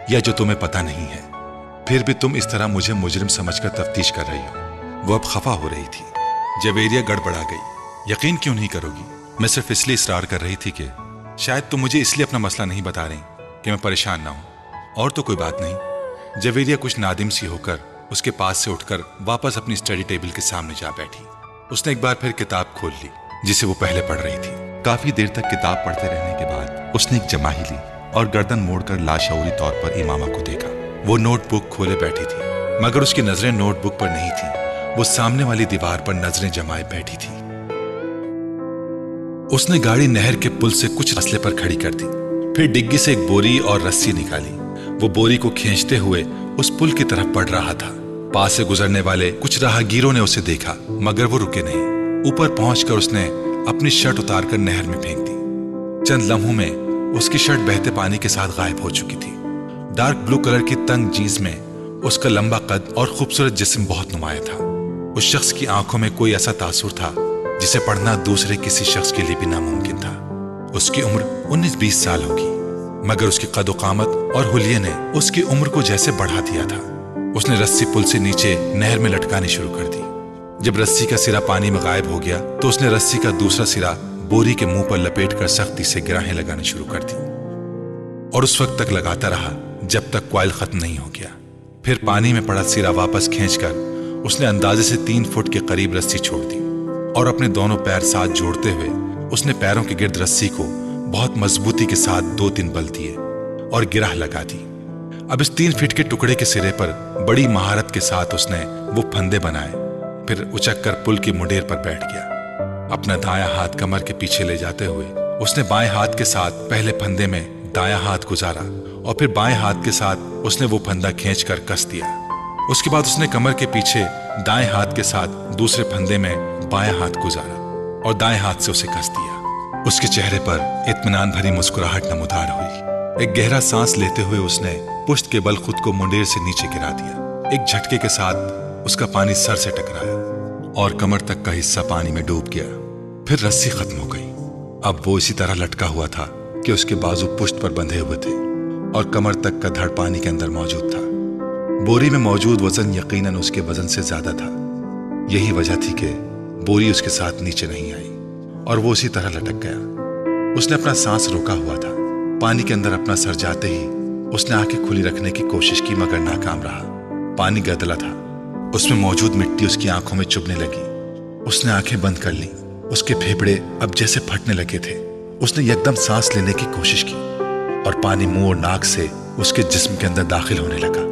या जो तुम्हें पता नहीं है, फिर भी तुम इस तरह मुझे मुजरिम समझकर तफ्तीश कर रही हो। वो अब खफा हो रही थी। जवेरिया गड़बड़ा गई। यकीन क्यों नहीं करोगी, मैं सिर्फ इसलिए इसरार कर रही थी कि शायद तुम मुझे इसलिए अपना मसला नहीं बता रही कि मैं परेशान ना हूं, और तो कोई बात नहीं। जवेरिया कुछ नादिम सी होकर उसके पास से उठकर वापस अपनी स्टडी टेबल के सामने जा बैठी। उसने एक बार फिर किताब खोल ली जिसे वो पहले पढ़ रही थी। काफी देर तक किताब पढ़ते रहने के बाद उसने एक जमाही ली और गर्दन मोड़कर लाशऊरी तौर पर इमामा को देखा। वो नोटबुक खोले बैठी थी, मगर उसकी नजरें नोटबुक पर नहीं थी। वो सामने वाली दीवार पर नजरें जमाए बैठी थी। उसने गाड़ी नहर के पुल से कुछ फासले पर खड़ी कर दी, फिर डिग्गी से एक बोरी और रस्सी निकाली। वो बोरी को खींचते हुए उस पुल की तरफ बढ़ रहा था। पास से गुजरने वाले कुछ राहगीरों ने उसे देखा, मगर वो रुके नहीं। ऊपर पहुंचकर उसने अपनी शर्ट उतारकर नहर में फेंक दी। चंद लम्हों में उसकी शर्ट बहते पानी के साथ गायब हो चुकी थी। डार्क ब्लू कलर की तंग जीन्स में उसका लंबा कद और खूबसूरत जिस्म बहुत नुमाया था। उस शख्स की आंखों में कोई ऐसा तासुर था जिसे पढ़ना दूसरे किसी शख्स के लिए भी नामुमकिन था। उसकी उम्र उन्नीस बीस साल होगी, मगर उसकी कद-ओ-कामत और हुलिये ने उसकी उम्र को जैसे बढ़ा दिया था। उसने रस्सी पुल से नीचे नहर में लटकानी शुरू कर दी। जब रस्सी का सिरा पानी में गायब हो गया तो उसने रस्सी का दूसरा सिरा बोरी के मुंह पर लपेटकर सख्ती से गिराहें लगानी शुरू कर दी, और उस वक्त तक लगाता रहा जब तक कॉइल खत्म नहीं हो गया। फिर पानी में पड़ा सिरा वापस खींचकर उसने अंदाजे से तीन फुट के करीब रस्सी छोड़ दी, और अपने दोनों पैर साथ जोड़ते हुए उसने पैरों के गिर्द रस्सी को बहुत मजबूती के साथ दो तीन बल दिए और गिराह लगा दी। अब इस तीन फीट के टुकड़े के सिरे पर बड़ी महारत के साथ उसने वो फंदे बनाए। फिर उचक कर पुल की मुंडेर पर बैठ गया। अपना दायां हाथ कमर के पीछे ले जाते हुए उसने बाएं हाथ के साथ पहले फंदे में दायां हाथ गुजारा, और फिर बाएं हाथ के साथ उसने वो फंदा खींचकर कस दिया। उसके बाद उसने कमर के पीछे दाएं हाथ के साथ दूसरे फंदे में बायां हाथ गुजारा और दाएं हाथ से उसे कस दिया। उसके चेहरे पर इत्मीनान भरी मुस्कुराहट नमूदार हुई। एक गहरा सांस लेते हुए उसने पुश्त के बल खुद को मुंडेर से नीचे गिरा दिया। एक झटके के साथ उसका पानी सर से टकराया और कमर तक का हिस्सा पानी में डूब गया। फिर रस्सी खत्म हो गई। अब वो इसी तरह लटका हुआ था कि उसके बाजू पुश्त पर बंधे हुए थे और कमर तक का धड़ पानी के अंदर मौजूद था। बोरी में मौजूद वजन यकीनन उसके वजन से ज्यादा था। यही वजह थी कि बोरी उसके साथ नीचे नहीं आई और वो उसी तरह लटक गया। उसने अपना सांस रोका हुआ था। पानी के अंदर अपना सर जाते ही उसने आंखें खुली रखने की कोशिश की, मगर नाकाम रहा। पानी गदला था, उसमें मौजूद मिट्टी उसकी आंखों में चुभने लगी। उसने आंखें बंद कर ली। उसके फेफड़े अब जैसे फटने लगे थे। उसने एकदम सांस लेने की कोशिश की और पानी मुंह और नाक से उसके जिस्म के अंदर दाखिल होने लगा।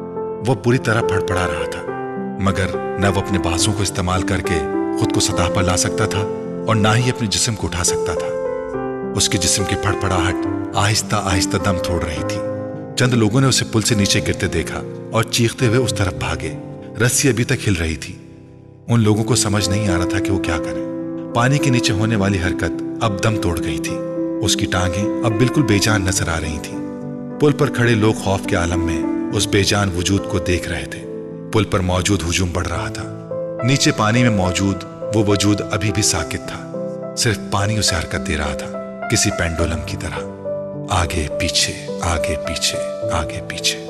वो बुरी तरह फड़फड़ा रहा था, मगर न वो अपने बाजुओं को इस्तेमाल करके खुद को सतह पर ला सकता था और ना ही अपने जिस्म को उठा सकता था। उसके जिस्म की फड़फड़ाहट आहिस्ता आहिस्ता दम तोड़ रही थी। चंद लोगों ने उसे पुल से नीचे गिरते देखा और चीखते हुए उस तरफ भागे। रस्सी अभी तक हिल रही थी। उन लोगों को समझ नहीं आ रहा था कि वो क्या करें। पानी के नीचे होने वाली हरकत अब दम तोड़ गई थी। उसकी टांगें अब बिल्कुल बेजान नजर आ रही थी। पुल पर खड़े लोग खौफ के आलम में उस बेजान वजूद को देख रहे थे। पुल पर मौजूद हुजूम बढ़ रहा था। नीचे पानी में मौजूद वो वजूद अभी भी साकित था। सिर्फ पानी उसे हरकत दे रहा था, किसी पेंडुलम की तरह, आगे पीछे आगे पीछे आगे पीछे।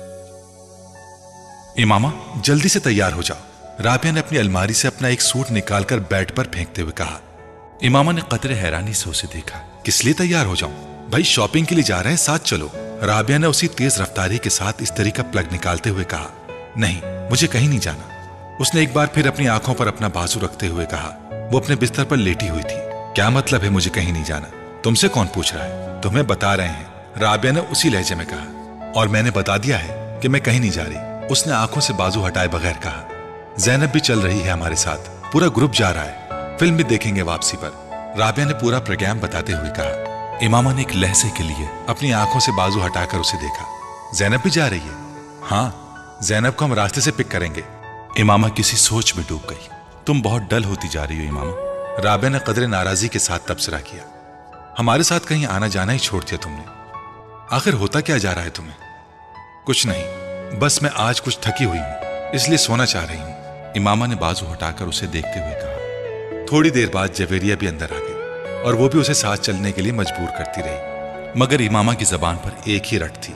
इमामा, जल्दी से तैयार हो जाओ। राबिया ने अपनी अलमारी से अपना एक सूट निकालकर बेड पर फेंकते हुए कहा। इमामा ने कतरे हैरानी से उसे देखा। किस लिए तैयार हो जाऊं? भाई शॉपिंग के लिए जा रहे हैं, साथ चलो। राबिया ने उसी तेज रफ्तारी के साथ इस्त्री का प्लग निकालते हुए कहा। नहीं, मुझे कहीं नहीं जाना। उसने एक बार फिर अपनी आंखों पर अपना बाजू रखते हुए कहा। वो अपने बिस्तर पर लेटी हुई थी। क्या मतलब है मुझे कहीं नहीं जाना? तुमसे कौन पूछ रहा है? तुम्हें बता रहे हैं, राबिया ने उसी लहजे में कहा। और मैंने बता दिया है कि मैं कहीं नहीं जा रही, उसने आंखों से बाजू हटाए बगैर कहा। ज़ैनब भी चल रही है हमारे साथ, पूरा ग्रुप जा रहा है, फिल्म भी देखेंगे वापसी पर, राबिया ने पूरा प्रोग्राम बताते हुए कहा। इमामा ने एक लहजे के लिए अपनी आंखों से बाजू हटाकर उसे देखा। ज़ैनब भी जा रही है? हाँ, ज़ैनब को हम रास्ते से पिक करेंगे। इमामा किसी सोच में डूब गई। तुम बहुत डल होती जा रही हो इमामा, राबिया ने कदरे नाराजगी के साथ तबसरा किया। हमारे साथ कहीं आना जाना ही छोड़ दिया तुमने। आखिर होता क्या जा रहा है तुम्हें? कुछ नहीं, बस मैं आज कुछ थकी हुई हूं, इसलिए सोना चाह रही हूं। इमामा ने बाजू हटाकर उसे देखते हुए कहा। थोड़ी देर बाद जवेरिया भी अंदर आ गई और वो भी उसे साथ चलने के लिए मजबूर करती रही, मगर इमामा की जबान पर एक ही रट थी।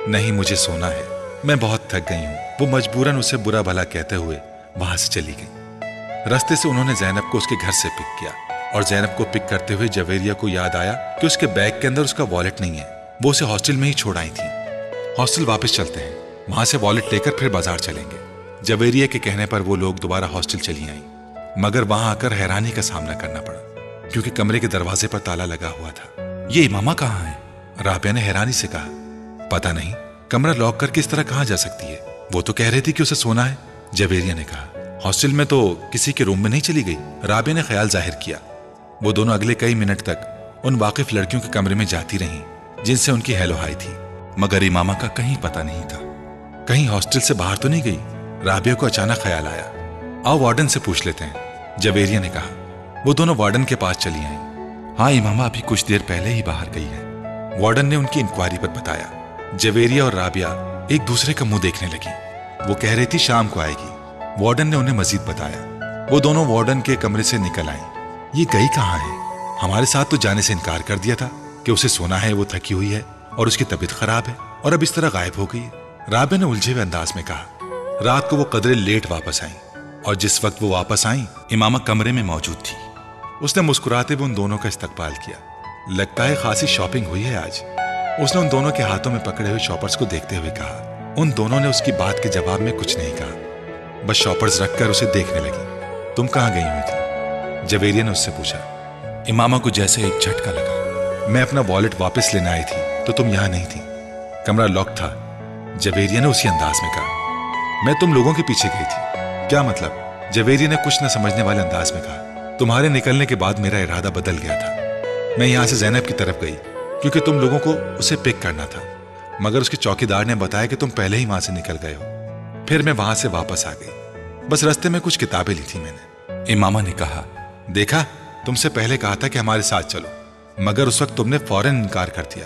नहीं, मुझे सोना है, मैं बहुत थक गई हूँ। वो मजबूरन उसे बुरा भला कहते हुए वहां से चली गई। रास्ते से उन्होंने जैनब को उसके घर से पिक किया और जैनब को पिक करते हुए जवेरिया को याद आया कि उसके बैग के अंदर उसका वॉलेट नहीं है। वो उसे हॉस्टल में ही छोड़ आई थी। हॉस्टल वापस चलते हैं, वहां से वॉलेट लेकर फिर बाजार चलेंगे। जवेरिया के कहने पर वो लोग दोबारा हॉस्टल चली आई, मगर वहां आकर हैरानी का सामना करना पड़ा क्योंकि कमरे के दरवाजे पर ताला लगा हुआ था। ये इमामा कहाँ है? राबिया ने हैरानी से कहा। पता नहीं, कमरा लॉक करके इस तरह कहाँ जा सकती है? वो तो कह रही थी कि उसे सोना है, जवेरिया ने कहा। हॉस्टल में तो किसी के रूम में नहीं चली गई, राबिया ने ख्याल जाहिर किया। वो दोनों अगले कई मिनट तक उन वाकिफ लड़कियों के कमरे में जाती रहीं जिनसे उनकी हेलो हाय थी, मगर इमामा का कहीं पता नहीं था। कहीं हॉस्टल से बाहर तो नहीं गई? राबिया को अचानक ख्याल आया, आओ वार्डन से पूछ लेते हैं, जवेरिया ने कहा। वो दोनों वार्डन के पास चली आईं। हाँ, इमामा अभी कुछ देर पहले ही बाहर गई है, वार्डन ने उनकी इंक्वायरी पर बताया। जवेरिया और राबिया एक दूसरे का मुंह देखने लगी। वो कह रही थी शाम को आएगी। वार्डन ने उन्हें मजीद बताया। वो दोनों वार्डन के कमरे से निकल आईं। ये गई कहाँ है? हमारे साथ तो जाने से इनकार कर दिया था कि उसे सोना है, वो थकी हुई है और उसकी तबीयत खराब है, और अब इस तरह गायब हो गई है, राबिया ने उलझे हुए अंदाज में कहा। रात को वो कदरे लेट वापस आई और जिस वक्त वो वापस आई इमामा कमरे में मौजूद थी। उसने मुस्कुराते हुए उन दोनों का इस्तकबाल किया। लगता है खासी शॉपिंग हुई है आज, उसने उन दोनों के हाथों में पकड़े हुए शॉपर्स को देखते हुए कहा। उन दोनों ने उसकी बात के जवाब में कुछ नहीं कहा, बस शॉपर्स रखकर उसे देखने लगी। तुम कहाँ गई हुई थी? जवेरिया ने उससे पूछा। इमामा को जैसे एक झटका लगा। मैं अपना वॉलेट वापस लेने आई थी तो तुम यहाँ नहीं थी, कमरा लॉक था, जवेरिया ने उसी अंदाज में कहा। मैं तुम लोगों के पीछे गई थी। क्या मतलब? जवेरिया ने कुछ न समझने वाले अंदाज में कहा। तुम्हारे निकलने के बाद मेरा इरादा बदल गया था। मैं यहाँ से ज़ैनब की तरफ गई क्योंकि तुम लोगों को उसे पिक करना था, मगर उसके चौकीदार ने बताया कि तुम पहले ही वहां से निकल गए हो। फिर मैं वहां से वापस आ गई, बस रास्ते में कुछ किताबें ली थी मैंने। इमामा ने कहा। देखा, तुमसे पहले कहा था कि हमारे साथ चलो, मगर उस वक्त तुमने फौरन इनकार कर दिया।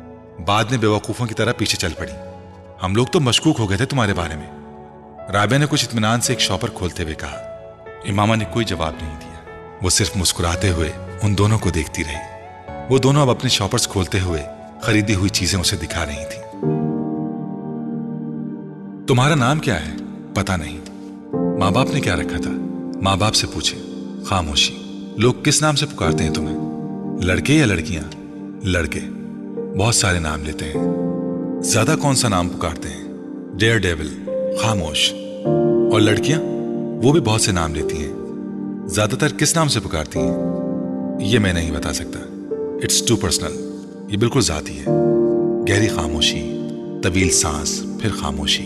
बाद में बेवकूफों की तरह पीछे चल पड़ी। हम लोग तो मशकूक हो गए थे तुम्हारे बारे में। राबिया ने कुछ इत्मीनान से एक शॉपर खोलते हुए कहा। इमामा ने कोई जवाब नहीं दिया, वो सिर्फ मुस्कुराते हुए उन दोनों को देखती रही। वो दोनों अब अपने शॉपर्स खोलते हुए खरीदी हुई चीजें उसे दिखा रही थी। तुम्हारा नाम क्या है? पता नहीं। माँ बाप ने क्या रखा था? माँ बाप से पूछे। खामोशी। लोग किस नाम से पुकारते हैं तुम्हें? लड़के या लड़कियां? लड़के। बहुत सारे नाम लेते हैं। ज्यादा कौन सा नाम पुकारते हैं? डेयर डेविल, खामोश। और लड़कियां? वो भी बहुत से नाम लेती हैं। ज्यादातर किस नाम से पुकारती हैं? ये मैं नहीं बता सकता, इट्स टू पर्सनल। ये बिल्कुल जाती है। गहरी खामोशी, तवील सांस, फिर खामोशी।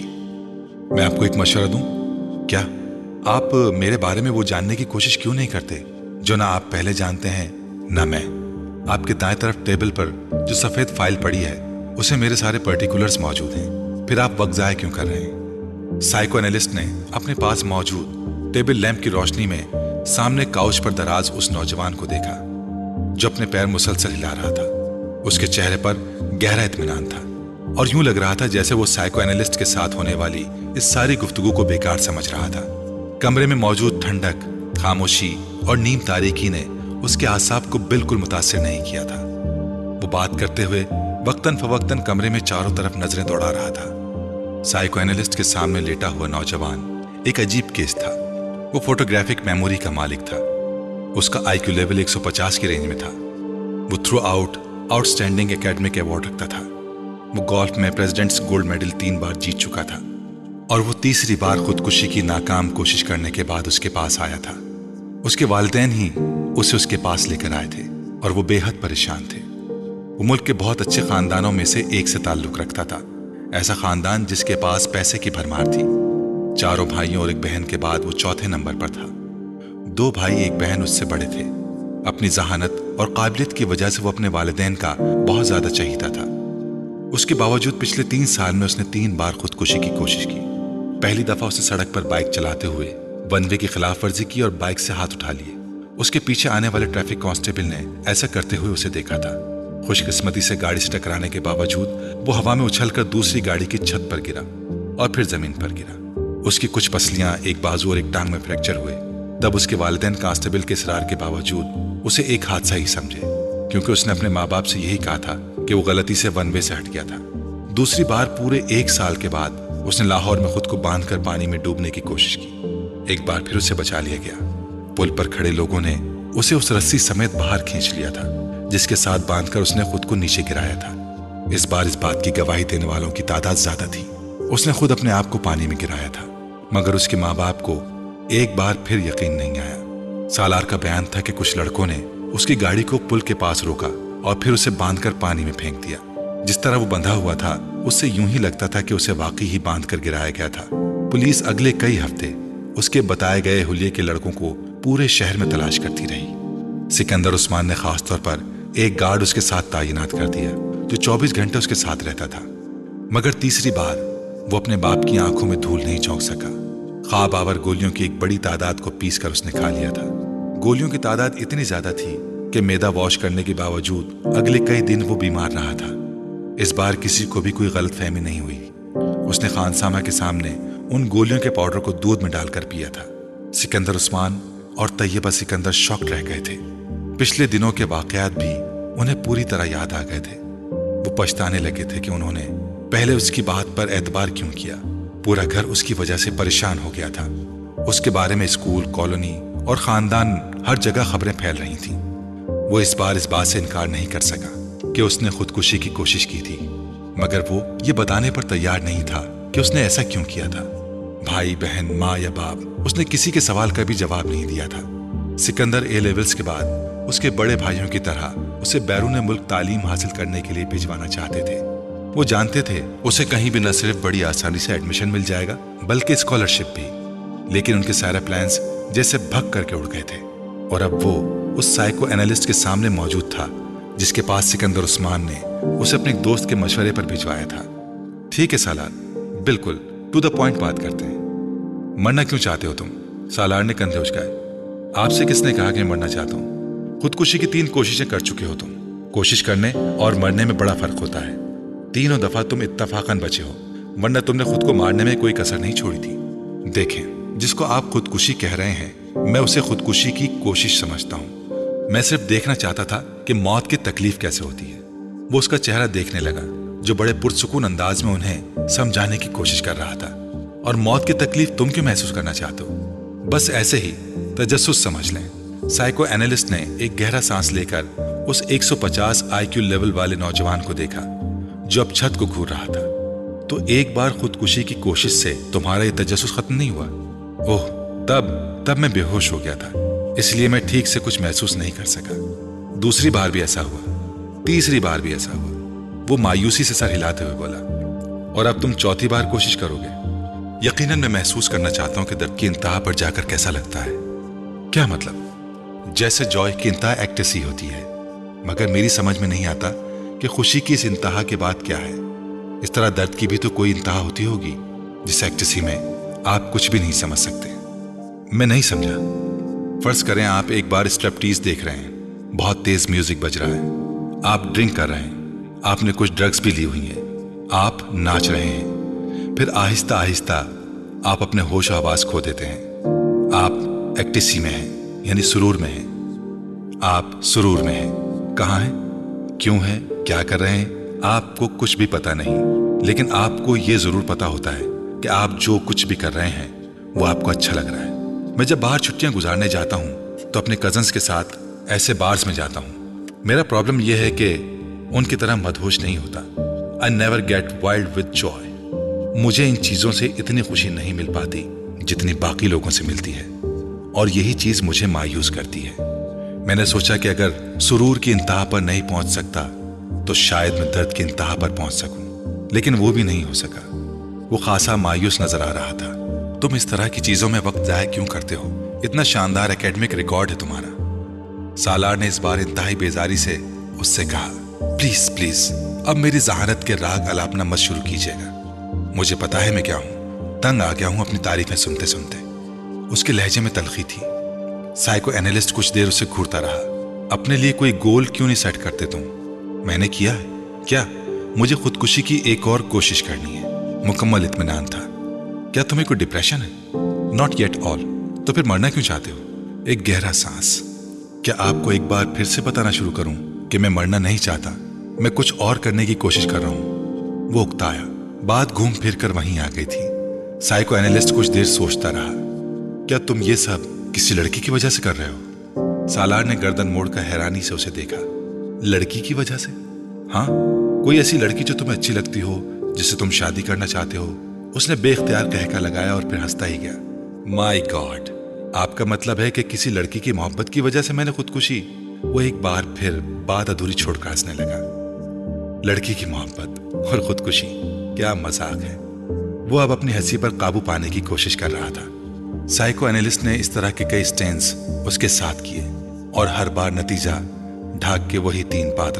मैं आपको एक मशवरा दूं? क्या? आप मेरे बारे में वो जानने की कोशिश क्यों नहीं करते जो ना आप पहले जानते हैं ना मैं? आपके दाएं तरफ टेबल पर जो सफेद फाइल पड़ी है उसे मेरे सारे पर्टिकुलर्स मौजूद हैं। फिर आप वक्त ज़ाया क्यों कर रहे हैं? साइको एनालिस्ट ने अपने पास मौजूद टेबल लैंप की रोशनी में सामने काउच पर दराज उस नौजवान को देखा जो अपने पैर मुसलसल हिला रहा था। उसके चेहरे पर गहरा इत्मीनान था और यूं लग रहा था जैसे वो साइको एनालिस्ट के साथ होने वाली इस सारी गुफ्तगू को बेकार समझ रहा था। कमरे में मौजूद ठंडक, खामोशी और नीम तारीकी ने उसके आसाब को बिल्कुल मुतासिर नहीं किया था। वो बात करते हुए वक्तन फवक्तन कमरे में चारों तरफ नजरें दौड़ा रहा था। साइको एनालिस्ट के सामने लेटा हुआ नौजवान एक अजीब केस था। वो फोटोग्राफिक मेमोरी का मालिक था। उसका आईक्यू लेवल एक सौ पचास की रेंज में था। वो throughout outstanding academic award रखता था। वो गोल्फ में प्रेसिडेंट्स गोल्ड मेडल तीन बार जीत चुका था और वो तीसरी बार खुदकुशी की नाकाम कोशिश करने के बाद उसके पास आया था। उसके वालिदैन ही उसे उसके पास लेकर आए थे और वो बेहद परेशान थे। वो मुल्क के बहुत अच्छे खानदानों में से एक से ताल्लुक रखता था, ऐसा खानदान जिसके पास पैसे की भरमार थी। चारों भाइयों और एक बहन के बाद वो चौथे नंबर पर था। दो भाई एक बहन उससे बड़े थे। अपनी जहानत और काबिलियत की वजह से वो अपने वालिदैन का बहुत ज्यादा चहीता था। उसके बावजूद पिछले तीन साल में उसने तीन बार खुदकुशी की कोशिश की। पहली दफा उसे सड़क पर बाइक चलाते हुए वन वे की खिलाफ वर्जी की और बाइक से हाथ उठा लिए। उसके पीछे आने वाले ट्रैफिक कांस्टेबल ने ऐसा करते हुए उसे देखा था। खुशकिस्मती से गाड़ी से टकराने के बावजूद वो हवा में उछलकर दूसरी गाड़ी की छत पर गिरा और फिर जमीन पर गिरा। उसकी कुछ पसलियां, एक बाजू और एक टांग में फ्रैक्चर हुए। तब उसके वालिदैन कांस्टेबल के इसरार के बावजूद उसे एक हादसा ही समझे, क्योंकि उसने अपने माँ बाप से यही कहा था कि वो गलती से वन वे से हट गया था। दूसरी बार पूरे एक साल के बाद उसने लाहौर में खुद को बांधकर पानी में डूबने की कोशिश की। एक बार फिर उसे बचा लिया गया। पुल पर खड़े लोगों ने उसे उस रस्सी समेत बाहर खींच लिया था जिसके साथ बांधकर उसने खुद को नीचे गिराया था। इस बार इस बात की गवाही देने वालों की तादाद ज्यादा थी। उसने खुद अपने आप को पानी में गिराया था, मगर उसके माँ बाप को एक बार फिर यकीन नहीं आया। सालार का बयान था कि कुछ लड़कों ने उसकी गाड़ी को पुल के पास रोका और फिर उसे बांधकर पानी में फेंक दिया। जिस तरह वो बंधा हुआ था उससे यूं ही लगता था कि उसे वाकई ही बांधकर गिराया गया था। पुलिस अगले कई हफ्ते उसके बताए गए हुलिये के लड़कों को पूरे शहर में तलाश करती रही। सिकंदर उस्मान ने खास तौर पर एक गार्ड उसके साथ तैनात कर दिया जो चौबीस घंटे उसके साथ रहता था। मगर तीसरी बार वो अपने बाप की आंखों में धूल नहीं झोंक सका। ख्वाब आवर गोलियों की एक बड़ी तादाद को पीस कर उसने खा लिया था। गोलियों की तादाद इतनी ज्यादा थी कि मैदा वॉश करने के बावजूद अगले कई दिन वो बीमार रहा था। इस बार किसी को भी कोई गलतफहमी नहीं हुई। उसने खानसामा के सामने उन गोलियों के पाउडर को दूध में डालकर पिया था। सिकंदर उस्मान और तैयबा सिकंदर शॉक्ड रह गए थे। पिछले दिनों के वाकयात भी उन्हें पूरी तरह याद आ गए थे। वो पछताने लगे थे कि उन्होंने पहले उसकी बात पर एतबार क्यों किया। पूरा घर उसकी वजह से परेशान हो गया था। उसके बारे में स्कूल, कॉलोनी और खानदान हर जगह खबरें फैल रही थीं। वो इस बार इस बात से इनकार नहीं कर सका कि उसने खुदकुशी की कोशिश की थी, मगर वो ये बताने पर तैयार नहीं था कि उसने ऐसा क्यों किया था। भाई बहन, माँ या बाप, उसने किसी के सवाल का भी जवाब नहीं दिया था। सिकंदर ए लेवल्स के बाद उसके बड़े भाइयों की तरह उसे बैरून मुल्क तालीम हासिल करने के लिए भिजवाना चाहते थे। वो जानते थे उसे कहीं भी न सिर्फ बड़ी आसानी से एडमिशन मिल जाएगा बल्कि स्कॉलरशिप भी। लेकिन उनके सारे प्लान्स जैसे भग करके उड़ गए थे और अब वो उस साइको एनालिस्ट के सामने मौजूद था जिसके पास सिकंदर उस्मान ने उसे अपने दोस्त के मशवरे पर भिजवाया था। ठीक है सालार, बिल्कुल टू द पॉइंट बात करते हैं। मरना क्यों चाहते हो तुम? सालार ने कंधे उचकाए। आपसे किसने कहा कि मैं मरना चाहता हूँ? खुदकुशी की तीन कोशिशें कर चुके हो तुम। कोशिश करने और मरने में बड़ा फर्क होता है। तीनों दफा तुम इत्तफाकन बचे हो, वरना तुमने खुद को मारने में कोई कसर नहीं छोड़ी थी। देखें, जिसको आप खुदकुशी कह रहे हैं मैं उसे खुदकुशी की कोशिश समझता हूँ। मैं सिर्फ देखना चाहता था कि मौत की तकलीफ कैसे होती है। वो उसका चेहरा देखने लगा जो बड़े पुरसुकून अंदाज में उन्हें समझाने की कोशिश कर रहा था। और मौत की तकलीफ तुम क्यों महसूस करना चाहते हो? बस ऐसे ही तजस्सुस समझ लें। साइको एनालिस्ट ने एक गहरा सांस लेकर उस एक सौ पचास आईक्यू लेवल वाले नौजवान को देखा जो अब छत को घूर रहा था। तो एक बार खुदकुशी की कोशिश से तुम्हारा ये तजस्सुस खत्म नहीं हुआ? ओह, तब तब मैं बेहोश हो गया था, इसलिए मैं ठीक से कुछ महसूस नहीं कर सका। दूसरी बार भी ऐसा हुआ, तीसरी बार भी ऐसा हुआ। वो मायूसी से सर हिलाते हुए बोला, और अब तुम चौथी बार कोशिश करोगे? यकीनन मैं महसूस करना चाहता हूं कि दर्द की इंतहा पर जाकर कैसा लगता है। क्या मतलब? जैसे जॉय की इंतहा एक्टेसी होती है, मगर मेरी समझ में नहीं आता कि खुशी की इस इंतहा के बाद क्या है। इस तरह दर्द की भी तो कोई इंतहा होती होगी जिस एक्टेसी में आप कुछ भी नहीं समझ सकते। मैं नहीं समझा। फर्ज करें आप एक बार स्ट्रिपटीज देख रहे हैं, बहुत तेज म्यूजिक बज रहा है, आप ड्रिंक कर रहे हैं, आपने कुछ ड्रग्स भी ली हुई हैं, आप नाच रहे हैं, फिर आहिस्ता आहिस्ता आप अपने होश आवाज खो देते हैं। आप एक्टेसी में हैं, यानी सुरूर में हैं। आप सुरूर में हैं। कहाँ हैं, क्यों हैं, क्या कर रहे हैं, आपको कुछ भी पता नहीं। लेकिन आपको यह जरूर पता होता है कि आप जो कुछ भी कर रहे हैं वो आपको अच्छा लग रहा है। मैं जब बाहर छुट्टियां गुजारने जाता हूं तो अपने कजन्स के साथ ऐसे बार्स में जाता हूं। मेरा प्रॉब्लम यह है कि उनकी तरह मदहोश नहीं होता। I never get wild with joy. मुझे इन चीजों से इतनी खुशी नहीं मिल पाती जितनी बाकी लोगों से मिलती है, और यही चीज मुझे मायूस करती है। मैंने सोचा कि अगर सुरूर की इंतहा पर नहीं पहुंच सकता तो शायद मैं दर्द की इंतहा पर पहुंच सकूं, लेकिन वो भी नहीं हो सका। वो खासा मायूस नजर आ रहा था। तुम इस तरह की चीजों में वक्त जाया क्यों करते हो? इतना शानदार एकेडमिक रिकॉर्ड है तुम्हारा। सालार ने इस बार इंतहाई बेजारी से उससे कहा, प्लीज प्लीज अब मेरी जहानत के राग अलापना मत शुरू कीजिएगा। मुझे पता है मैं क्या हूं, तंग आ गया हूं अपनी तारीफें सुनते सुनते। उसके लहजे में तलखी थी। साइको एनालिस्ट कुछ देर उसे घूरता रहा। अपने लिए कोई गोल क्यों नहीं सेट करते तुम? मैंने किया है क्या? मुझे खुदकुशी की एक और कोशिश करनी है। मुकम्मल इत्मीनान था। क्या तुम्हें कोई डिप्रेशन है? Not at all. तो फिर मरना क्यों चाहते हो? एक गहरा सांस। क्या आपको एक बार फिर से बताना शुरू करूं कि मैं मरना नहीं चाहता, मैं कुछ और करने की कोशिश कर रहा हूं। वो उकताया। बात घूम फिर कर वहीं आ गई थी। साइको एनालिस्ट कुछ देर सोचता रहा। क्या तुम ये सब किसी लड़की की वजह से कर रहे हो? सालार ने गर्दन मोड़कर हैरानी से उसे देखा। लड़की की वजह से? हाँ, कोई ऐसी लड़की जो तुम्हें अच्छी लगती हो, जिससे तुम शादी करना चाहते हो? उसने बेख्तियार कहका लगाया और फिर हंसता ही गया। माय गॉड, आपका मतलब है कि किसी लड़की की मोहब्बत की वजह से मैंने खुदकुशी? वो एक बार फिर बात अधूरी छोड़कर हंसने लगा। लड़की की मोहब्बत और खुदकुशी, क्या मजाक है। वो अब अपनी हंसी पर काबू पाने की कोशिश कर रहा था। साइको एनालिस्ट ने इस तरह के कई स्टेंस उसके साथ किए और हर बार नतीजा ढाक के वही तीन पात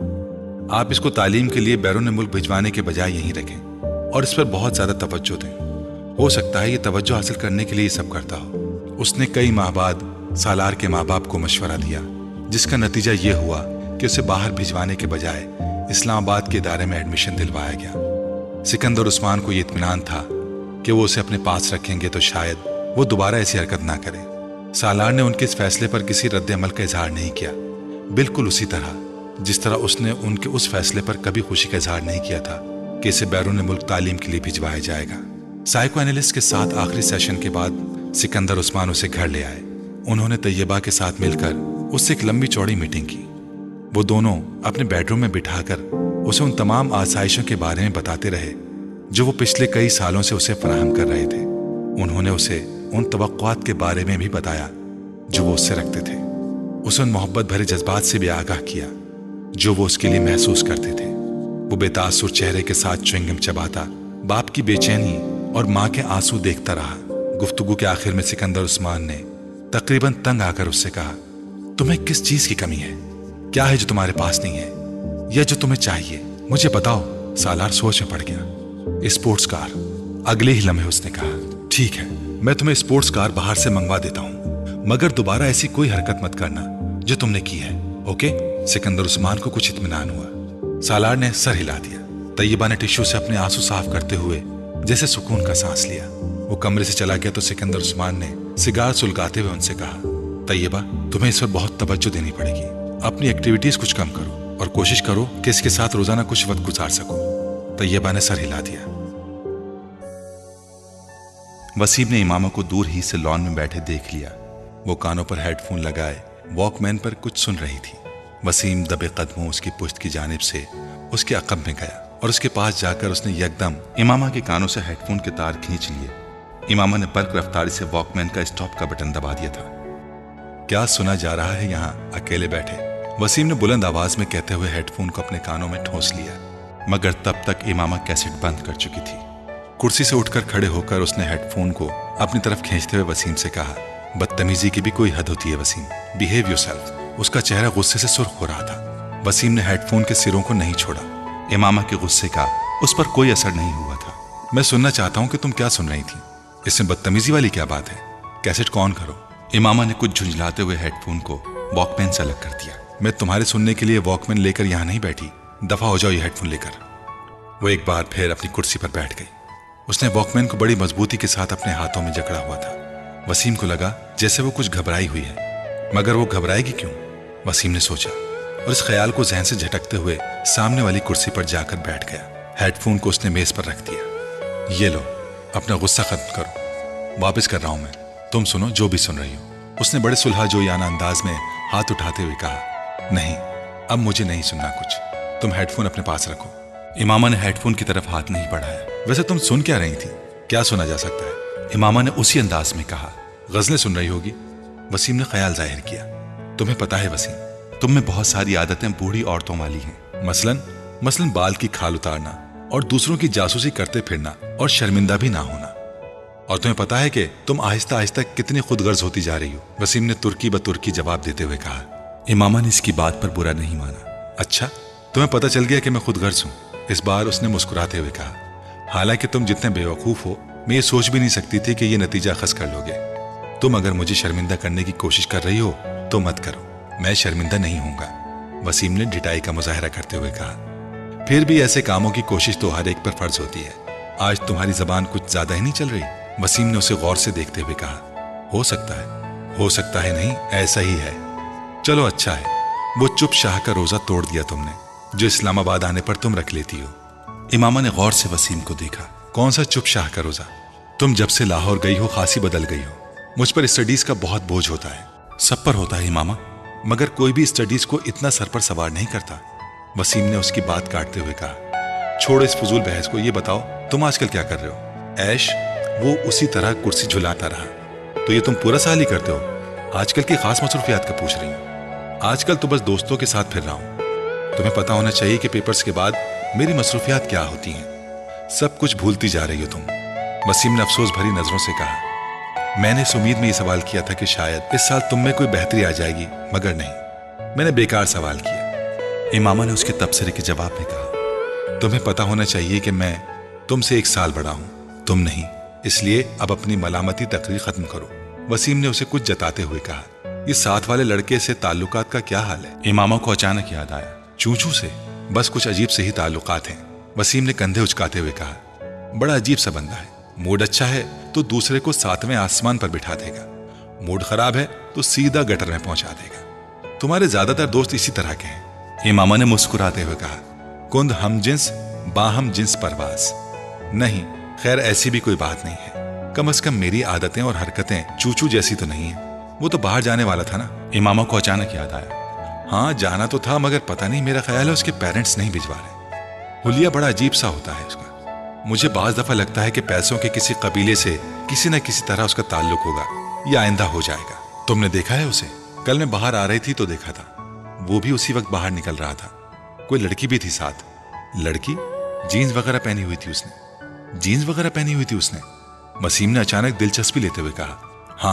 रहा। आप इसको तालीम के लिए बैरून मुल्क भिजवाने के बजाय यहीं रखें और इस पर बहुत ज्यादा तवज्जो दें। हो सकता है ये तवज्जो हासिल करने के लिए ये सब करता हो। उसने कई माह बाद सालार के माँ बाप को मशवरा दिया, जिसका नतीजा ये हुआ कि उसे बाहर भिजवाने के बजाय इस्लामाबाद के इदारे में एडमिशन दिलवाया गया। सिकंदर उस्मान को यह इत्मीनान था कि वो उसे अपने पास रखेंगे तो शायद वो दोबारा ऐसी हरकत ना करे। सालार ने उनके इस फैसले पर किसी रद्द अमल का इजहार नहीं किया, बिल्कुल उसी तरह जिस तरह उसने उनके उस फैसले पर कभी खुशी का इजहार नहीं किया था कि इसे बैरून मुल्क तालीम के लिए भिजवाया जाएगा। साइको एनालिस्ट के साथ आखिरी सेशन के बाद सिकंदर उस्मान उसे घर ले आए। उन्होंने तैयबा के साथ मिलकर उससे एक लंबी चौड़ी मीटिंग की। वो दोनों अपने बेडरूम में बिठाकर उसे उन तमाम आसाइशों के बारे में बताते रहे जो वो पिछले कई सालों से उसे फराहम कर रहे थे। उन्होंने उसे उन तवक्कुआत के बारे में भी बताया जो वो उससे रखते थे। उसे उन मोहब्बत भरे जज्बात से भी आगाह किया जो वो उसके लिए महसूस करते थे। वो बेतासुर चेहरे के साथ च्युइंगम चबाता बाप की बेचैनी और माँ के आंसू देखता रहा। गुफ्तगू के आखिर में सिकंदर उस्मान ने तकरीबन तंग आकर उससे कहा, तुम्हें किस चीज की कमी है? क्या है जो तुम्हारे पास नहीं है? यह जो तुम्हें चाहिए मुझे बताओ। सालार सोच में पड़ गया। Sports car. अगले ही लम्हे उसने कहा, ठीक है, मैं तुम्हें स्पोर्ट्स कार बाहर से मंगवा देता हूं, मगर दोबारा ऐसी कोई हरकत मत करना जो तुमने की है, ओके? सिकंदर उस्मान को कुछ इत्मीनान हुआ। सालार ने सर हिला दिया। तैयबा ने टिश्यू से अपने आंसू साफ करते हुए जैसे सुकून का सांस लिया। वो कमरे से चला गया तो सिकंदर उस्मान ने सिगार सुलगाते हुए उनसे कहा, तैयबा, तुम्हें इस पर बहुत तवज्जो देनी पड़ेगी। अपनी एक्टिविटीज कुछ कम करो और कोशिश करो कि इसके साथ रोजाना कुछ वक्त गुजार सको। तैयबा ने सर हिला दिया। वसीम ने इमामा को दूर ही से लॉन में बैठे देख लिया। वो कानों पर हेडफोन लगाए वॉकमैन पर कुछ सुन रही थी। वसीम दबे कदमों उसकी पुश्त की जानिब से उसके अक़ब में गया और उसके पास जाकर उसने यकदम इमामा के कानों से हेडफोन के तार खींच लिए। इमामा ने बर्क रफ्तारी से वॉकमैन का स्टॉप का बटन दबा दिया था। क्या सुना जा रहा है यहाँ अकेले बैठे? वसीम ने बुलंद आवाज में कहते हुए हेडफोन को अपने कानों में ठोंस लिया, मगर तब तक इमामा कैसेट बंद कर चुकी थी। कुर्सी से उठकर खड़े होकर उसने हेडफोन को अपनी तरफ खींचते हुए वसीम से कहा, बदतमीजी की भी कोई हद होती है वसीम, बिहेव योरसेल्फ। उसका चेहरा गुस्से से सुर्ख हो रहा था। वसीम ने हेडफोन के सिरों को नहीं छोड़ा। इमामा के गुस्से का उस पर कोई असर नहीं हुआ था। मैं सुनना चाहता हूं कि तुम क्या सुन रही थी। इसमें बदतमीजी वाली क्या बात है? कैसेट कौन करो। इमामा ने कुछ झुंझलाते हुए हेडफोन को वॉकमैन से अलग कर दिया। मैं तुम्हारे सुनने के लिए वॉकमैन लेकर यहां नहीं बैठी, दफा हो जाओ ये हेडफोन लेकर। वो एक बार फिर अपनी कुर्सी पर बैठ गई। उसने वॉकमैन को बड़ी मजबूती के साथ अपने हाथों में जकड़ा हुआ था। वसीम को लगा जैसे वो कुछ घबराई हुई है, मगर वो घबराएगी क्यों? वसीम ने सोचा और इस ख्याल को जहन से झटकते हुए सामने वाली कुर्सी पर जाकर बैठ गया। हेडफोन को उसने मेज पर रख दिया। ये लो, अपना गुस्सा खत्म करो, वापस कर रहा हूं मैं, तुम सुनो जो भी सुन रही हो। उसने बड़े सुलह जोयाना अंदाज में हाथ उठाते हुए कहा, नहीं, अब मुझे नहीं सुनना कुछ, तुम हेडफोन अपने पास रखो। इमामा ने हेडफोन की तरफ हाथ नहीं बढ़ाया। वैसे तुम सुन क्या रही थी? क्या सुना जा सकता है? इमामा ने उसी अंदाज में कहा, गजलें सुन रही होगी। वसीम ने ख्याल जाहिर किया। तुम्हें पता है वसीम, तुम में बहुत सारी आदतें बूढ़ी औरतों वाली हैं। मसलन मसलन बाल की खाल उतारना और दूसरों की जासूसी करते फिरना और शर्मिंदा भी ना होना। और तुम्हें पता है कि तुम आहिस्ता आहिस्ता कितनी खुदगर्ज होती जा रही हो। वसीम ने तुर्की ब तुर्की जवाब देते हुए कहा। इमामा ने इसकी बात पर बुरा नहीं माना। अच्छा, तुम्हें पता चल गया कि मैं खुदगर्ज हूं? इस बार उसने मुस्कुराते हुए कहा। हालांकि तुम जितने बेवकूफ हो, मैं ये सोच भी नहीं सकती थी कि ये नतीजा अखज़ कर लोगे। तुम अगर मुझे शर्मिंदा करने की कोशिश कर रही हो तो मत करो, मैं शर्मिंदा नहीं होऊंगा। वसीम ने ढिठाई का मुजाहरा करते हुए कहा। फिर भी ऐसे कामों की कोशिश तो हर एक पर फर्ज होती है। आज तुम्हारी जबान कुछ ज्यादा ही नहीं चल रही। वसीम ने उसे गौर से देखते हुए कहा। हो सकता है, हो सकता है नहीं, ऐसा ही है। चलो अच्छा है, वो चुप शाह का रोजा तोड़ दिया तुमने जो इस्लामाबाद आने पर तुम रख लेती हो। इमामा ने गौर से वसीम को देखा। कौन सा चुप शाह का रोजा? तुम जब से लाहौर गई हो खासी बदल गई हो। मुझ पर स्टडीज का बहुत बोझ होता है। सब पर होता है इमामा, मगर कोई भी स्टडीज को इतना सर पर सवार नहीं करता। वसीम ने उसकी बात काटते हुए कहा, छोड़ो इस फजूल बहस को, ये बताओ तुम आजकल क्या कर रहे हो? ऐश? वो उसी तरह कुर्सी झुलाता रहा। तो ये तुम पूरा साल ही करते हो? आजकल की खास मसरूफियात का पूछ रही हूँ। आजकल तो बस दोस्तों के साथ फिर रहा हूँ। तुम्हें पता होना चाहिए कि पेपर्स के बाद मेरी मसरूफियात क्या होती हैं। सब कुछ भूलती जा रही हो तुम। वसीम ने अफसोस भरी नजरों से कहा, मैंने इस उम्मीद में ये सवाल किया था कि शायद इस साल तुम में कोई बेहतरी आ जाएगी, मगर नहीं, मैंने बेकार सवाल किया। इमामा ने उसके तबसरे के जवाब में कहा, तुम्हें पता होना चाहिए कि मैं तुमसे एक साल बड़ा हूं, तुम नहीं। इसलिए अब अपनी मलामती तकरीर खत्म करो। वसीम ने उसे कुछ जताते हुए कहा, ये साथ वाले लड़के से ताल्लुकात का क्या हाल है? इमामा को अचानक याद आया, चूचू से? बस कुछ अजीब से ही ताल्लुकात हैं। वसीम ने कंधे उचकाते हुए कहा, बड़ा अजीब सा बंदा है। मूड अच्छा है तो दूसरे को सातवें आसमान पर बिठा देगा, मूड खराब है तो सीधा गटर में पहुंचा देगा। तुम्हारे ज्यादातर दोस्त इसी तरह के हैं। इमामा ने मुस्कुराते हुए कहा, कुंद हम जिन्स बाहम जिन्स परवास। नहीं, खैर ऐसी भी कोई बात नहीं है। कम से कम मेरी आदतें और हरकतें चूचू जैसी तो नहीं है। वो तो बाहर जाने वाला था ना। इमामा को अचानक याद आया, हाँ जाना तो था, मगर पता नहीं, मेरा ख्याल है उसके पेरेंट्स नहीं भिजवा रहे। हुलिया बड़ा अजीब सा होता है उसका। मुझे बाज दफा लगता है कि पैसों के किसी कबीले से किसी न किसी तरह उसका ताल्लुक होगा, या आइंदा हो जाएगा। तुमने देखा है उसे? कल मैं बाहर आ रही थी तो देखा था। वो भी उसी वक्त बाहर निकल रहा था। कोई लड़की भी थी साथ। लड़की? जीन्स वगैरह पहनी हुई थी उसने। जीन्स वगैरह पहनी हुई थी उसने? वसीम ने अचानक दिलचस्पी लेते हुए कहा,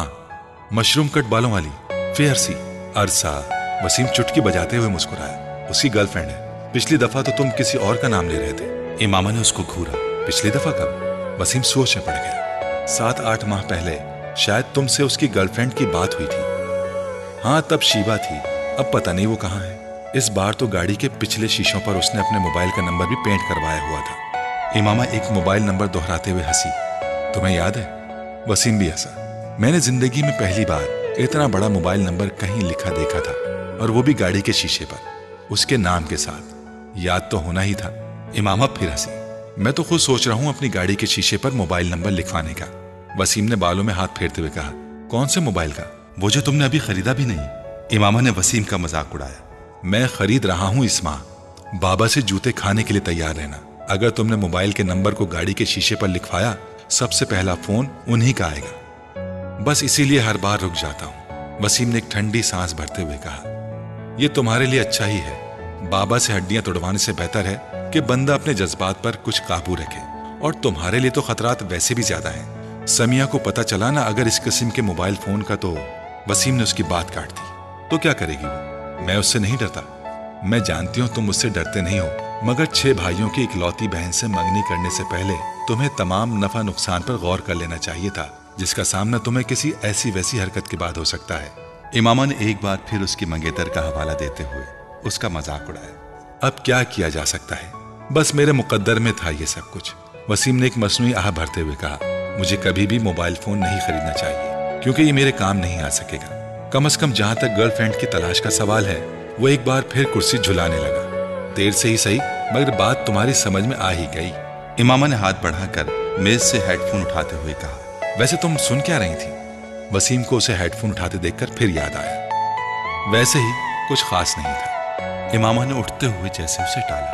हाँ, मशरूम कट बालों वाली, फेयर सी। अरसा। वसीम चुटकी बजाते हुए मुस्कुराया, उसकी गर्लफ्रेंड है। पिछली दफा तो तुम किसी और का नाम ले रहे थे। इमामा ने उसको घूरा, पिछली दफा कब? वसीम सोच में पड़ गया। सात आठ माह पहले शायद तुमसे उसकी गर्लफ्रेंड की बात हुई थी। हाँ, तब शीबा थी, अब पता नहीं वो कहाँ है। इस बार तो गाड़ी के पिछले शीशों पर उसने अपने मोबाइल का नंबर भी पेंट करवाया हुआ था। इमामा एक मोबाइल नंबर दोहराते हुए हंसी, तुम्हें याद है? वसीम भी हंसा। मैंने जिंदगी में पहली बार इतना बड़ा मोबाइल नंबर कहीं लिखा देखा था, और वो भी गाड़ी के शीशे पर, उसके नाम के साथ। याद तो होना ही था। इमामा फिर हंसी। मैं तो खुद सोच रहा हूं अपनी गाड़ी के शीशे पर मोबाइल नंबर लिखवाने का। वसीम ने बालों में हाथ फेरते हुए कहा, कौन से मोबाइल का? वो जो तुमने अभी खरीदा भी नहीं। इमामा ने वसीम का मजाक उड़ाया। मैं खरीद रहा हूं इस माह। बाबा से जूते खाने के लिए तैयार रहना। अगर तुमने मोबाइल के नंबर को गाड़ी के शीशे पर लिखवाया, सबसे पहला फोन उन्हीं का आएगा। बस इसीलिए हर बार रुक जाता हूं। वसीम ने एक ठंडी सांस भरते हुए कहा, यह तुम्हारे लिए अच्छा ही है। बाबा से हड्डियां तोड़वाने से बेहतर है कि बंदा अपने जज्बात पर कुछ काबू रखे। और तुम्हारे लिए तो खतरात वैसे भी ज्यादा हैं। समिया को पता चला ना अगर इस किस्म के मोबाइल फोन का, तो वसीम ने उसकी बात काट दी। तो क्या करेगी वो? मैं उससे नहीं डरता। मैं जानती हूं तुम मुझसे डरते नहीं हो, मगर छह भाइयों की इकलौती बहन से मंगनी करने से पहले तुम्हें तमाम नफा नुकसान पर गौर कर लेना चाहिए था, जिसका सामना तुम्हें किसी ऐसी वैसी हरकत के बाद हो सकता है। इमामा ने एक बार फिर उसकी मंगेतर का हवाला देते हुए उसका मजाक उड़ाया। अब क्या किया जा सकता है, बस मेरे मुकद्दर में था ये सब कुछ। वसीम ने एक मसनूई आह भरते हुए कहा, मुझे कभी भी मोबाइल फोन नहीं खरीदना चाहिए, क्योंकि ये मेरे काम नहीं आ सकेगा। कम से कम जहां तक गर्लफ्रेंड की तलाश का सवाल है, वो एक बार फिर कुर्सी झुलाने लगा। देर से ही सही, मगर बात तुम्हारी समझ में आ ही गई। इमामा ने हाथ बढ़ाकर मेज से हेडफोन उठाते हुए कहा, वैसे तुम सुन क्या रही थी? वसीम को उसे हेडफोन उठाते देखकर फिर याद आया, वैसे ही कुछ खास नहीं था। इमामा ने उठते हुए जैसे उसे टाला।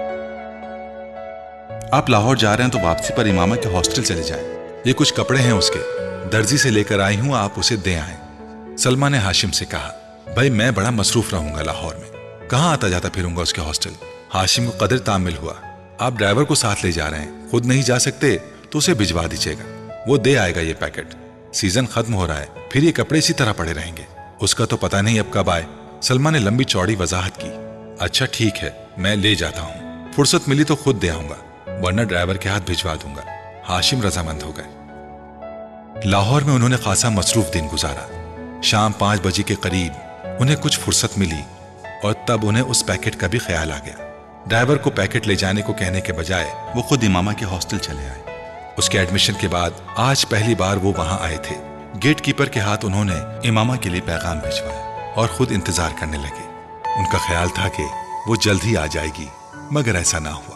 आप लाहौर जा रहे हैं तो वापसी पर इमामा के हॉस्टल चले जाएं। ये कुछ कपड़े हैं उसके, दर्जी से लेकर आई हूं, आप उसे दे आए। सलमा ने हाशिम से कहा, भाई मैं बड़ा मसरूफ रहूंगा लाहौर में, कहाँ आता जाता फिरूंगा उसके हॉस्टल। हाशिम को कदर तामिल हुआ, आप ड्राइवर को साथ ले जा रहे हैं, खुद नहीं जा सकते तो उसे भिजवा दीजिएगा, वो दे आएगा ये पैकेट। सीजन खत्म हो रहा है, फिर ये कपड़े इसी तरह पड़े रहेंगे। उसका तो पता नहीं अब कब आए। सलमा ने लंबी चौड़ी वजाहत की। अच्छा ठीक है, मैं ले जाता हूँ, फुर्सत मिली तो खुद दे आऊंगा, वरना ड्राइवर के हाथ भिजवा दूंगा। हाशिम रजामंद हो गए। लाहौर में उन्होंने खासा मसरूफ दिन गुजारा। शाम पांच बजे के करीब उन्हें कुछ फुर्सत मिली और तब उन्हें उस पैकेट का भी ख्याल आ गया। ड्राइवर को पैकेट ले जाने को कहने के बजाय वो खुद इमामा के हॉस्टल चले आए। उसके एडमिशन के बाद आज पहली बार वो वहां आए थे। गेट कीपर के हाथ उन्होंने इमामा के लिए पैगाम भिजवाया और खुद इंतजार करने लगे। उनका ख्याल था कि वो जल्द ही आ जाएगी, मगर ऐसा ना हुआ।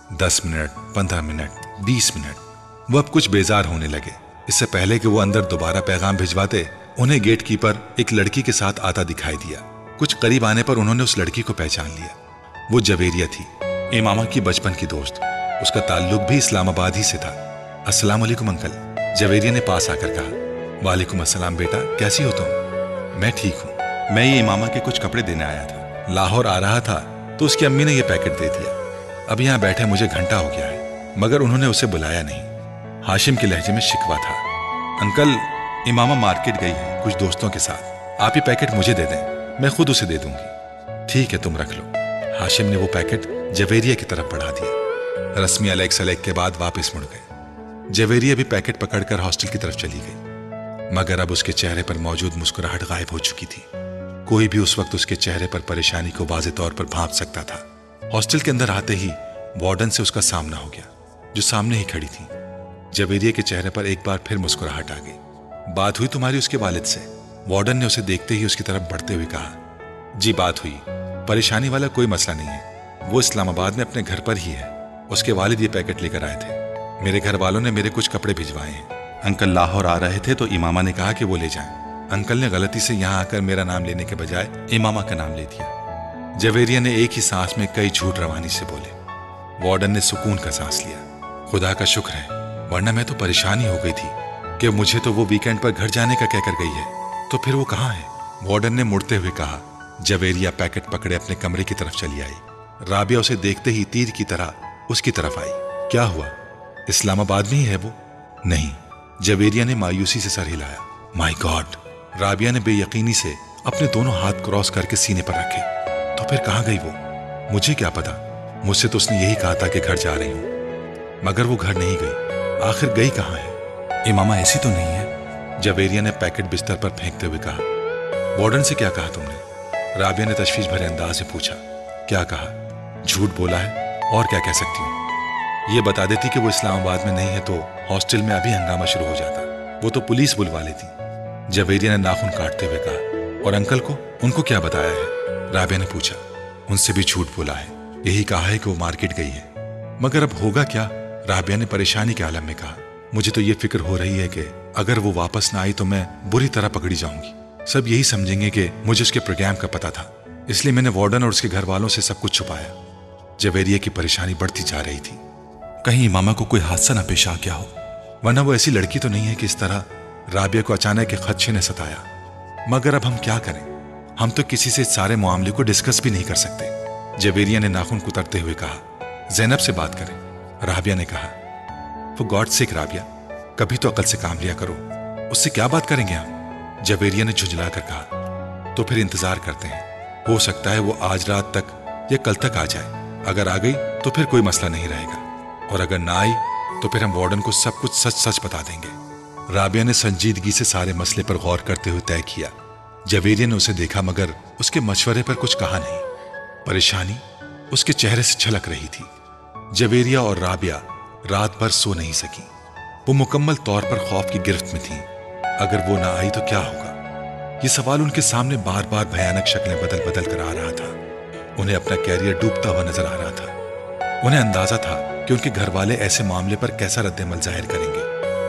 दस मिनट, पंद्रह मिनट, बीस मिनट, वो अब कुछ बेजार होने लगे। इससे पहले कि वो अंदर दोबारा पैगाम भिजवाते, उन्हें गेट कीपर एक लड़की के साथ आता दिखाई दिया। कुछ करीब आने पर उन्होंने उस लड़की को पहचान लिया। वो जवेरिया थी, इमामा की बचपन की दोस्त। उसका ताल्लुक भी इस्लामाबाद ही से था। अस्सलाम वालेकुम अंकल, जवेरिया ने पास आकर कहा। वालेकुम अस्सलाम बेटा, कैसी हो तुम? मैं ठीक हूँ। मैं ये इमामा के कुछ कपड़े देने आया था। लाहौर आ रहा था तो उसकी अम्मी ने ये पैकेट दे दिया। अब यहाँ बैठे मुझे घंटा हो गया है, मगर उन्होंने उसे बुलाया नहीं। हाशिम के लहजे में शिकवा था। अंकल, इमामा मार्केट गई है कुछ दोस्तों के साथ, आप ये पैकेट मुझे दे दें, मैं खुद उसे दे दूंगी। ठीक है, तुम रख लो। हाशिम ने वो पैकेट जवेरिया की तरफ बढ़ा दिया। रस्मी अलैक सलैक के बाद वापस मुड़ गए। जवेरिया भी पैकेट पकड़कर हॉस्टल की तरफ चली गई, मगर अब उसके चेहरे पर मौजूद मुस्कुराहट गायब हो चुकी थी। कोई भी उस वक्त उसके चेहरे पर परेशानी को वाज़ेह तौर पर भांप सकता था। हॉस्टल के अंदर आते ही वार्डन से उसका सामना हो गया, जो सामने ही खड़ी थी। जवेरिया के चेहरे पर एक बार फिर मुस्कुराहट आ गई। बात हुई तुम्हारी उसके वालिद से? वार्डन ने उसे देखते ही उसकी तरफ बढ़ते हुए कहा। जी बात हुई, परेशानी वाला कोई मसला नहीं है। वो इस्लामाबाद में अपने घर पर ही है। उसके वालिद ये पैकेट लेकर आए थे। मेरे घर वालों ने मेरे कुछ कपड़े भिजवाए हैं। अंकल लाहौर आ रहे थे तो इमामा ने कहा कि वो ले जाएं। अंकल ने गलती से यहाँ आकर मेरा नाम लेने के बजाय इमामा का नाम ले दिया। जवेरिया ने एक ही सांस में कई झूठ रवानी से बोले। वार्डन ने सुकून का सांस लिया। खुदा का शुक्र है, वरना मैं तो परेशानी हो गई थी कि मुझे तो वो वीकेंड पर घर जाने का कहकर गई है, तो फिर वो कहाँ है? वार्डन ने मुड़ते हुए कहा। जवेरिया पैकेट पकड़े अपने कमरे की तरफ चली आई। राबिया उसे देखते ही तीर की तरह उसकी तरफ आई। क्या हुआ, इस्लामाबाद में ही है वो? नहीं, जवेरिया ने मायूसी से सर हिलाया। My God! राबिया ने बेयकीनी से अपने दोनों हाथ क्रॉस करके सीने पर रखे। तो फिर कहाँ गई वो? मुझे क्या पता, मुझसे तो उसने यही कहा था कि घर जा रही हूं, मगर वो घर नहीं गई। आखिर गई कहाँ है? इमामा ऐसी तो नहीं है? जवेरिया ने पैकेट बिस्तर पर फेंकते हुए कहा। वार्डन से क्या कहा तुमने? राबिया ने तशवीश भरे अंदाज से पूछा। क्या कहा? झूठ बोला है, और क्या कह सकती हूँ। ये बता देती कि वो इस्लामाबाद में नहीं है तो हॉस्टल में अभी हंगामा शुरू हो जाता। वो तो पुलिस बुलवा लेती। जवेरिया ने नाखून काटते हुए कहा। और अंकल को, उनको क्या बताया है? राबिया ने पूछा। उनसे भी झूठ बोला है, यही कहा है कि वो मार्केट गई है। मगर अब होगा क्या? राबिया ने परेशानी के आलम में कहा। मुझे तो ये फिक्र हो रही है कि अगर वो वापस ना आई तो मैं बुरी तरह पकड़ी जाऊंगी। सब यही समझेंगे कि मुझे उसके प्रोग्राम का पता था, इसलिए मैंने वार्डन और उसके घर वालों से सब कुछ छुपाया। जवेरिया की परेशानी बढ़ती जा रही थी। कहीं इमामा को कोई हादसा ना पेश आ गया हो, वरना वो ऐसी लड़की तो नहीं है कि इस तरह राबिया को अचानक एक खदशे ने सताया। मगर अब हम क्या करें? हम तो किसी से इस सारे मामले को डिस्कस भी नहीं कर सकते। जवेरिया ने नाखून कुतरते हुए कहा। ज़ैनब से बात करें, राबिया ने कहा। फॉर गॉड सेक राबिया, कभी तो अकल से काम लिया करो, उससे क्या बात करेंगे हम? जवेरिया ने झुंझला कर कहा। तो फिर इंतजार करते हैं, हो सकता है वो आज रात तक या कल तक आ जाए। अगर आ गई तो फिर कोई मसला नहीं रहेगा, और अगर ना आई तो फिर हम वार्डन को सब कुछ सच सच बता देंगे। राबिया ने संजीदगी से सारे मसले पर गौर करते हुए तय किया। जवेरिया ने उसे देखा, मगर उसके मशवरे पर कुछ कहा नहीं। परेशानी उसके चेहरे से छलक रही थी। जवेरिया और राबिया रात भर सो नहीं सकी। वो मुकम्मल तौर पर खौफ की गिरफ्त में थी। अगर वो ना आई तो क्या होगा? ये सवाल उनके सामने बार बार भयानक शक्लें बदल बदल कर आ रहा था। उन्हें अपना कैरियर डूबता हुआ नजर आ रहा था। उन्हें अंदाजा था कि उनके घर वाले ऐसे मामले पर कैसा रद्द-ए-अमल जाहिर करेंगे।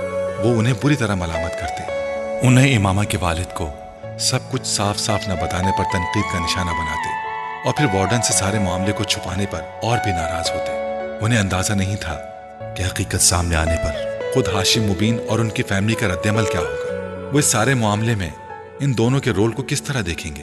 वो उन्हें बुरी तरह मलामत करते। उन्हें इमामा के वालिद को सब कुछ साफ साफ न बताने पर तनकीद का निशाना बनाते, और फिर वार्डन से सारे मामले को छुपाने पर और भी नाराज होते। उन्हें अंदाजा नहीं था कि हकीकत सामने आने पर खुद हाशिम मुबीन और उनकी फैमिली का रद्द-ए-अमल क्या होगा। वो इस सारे मामले में इन दोनों के रोल को किस तरह देखेंगे।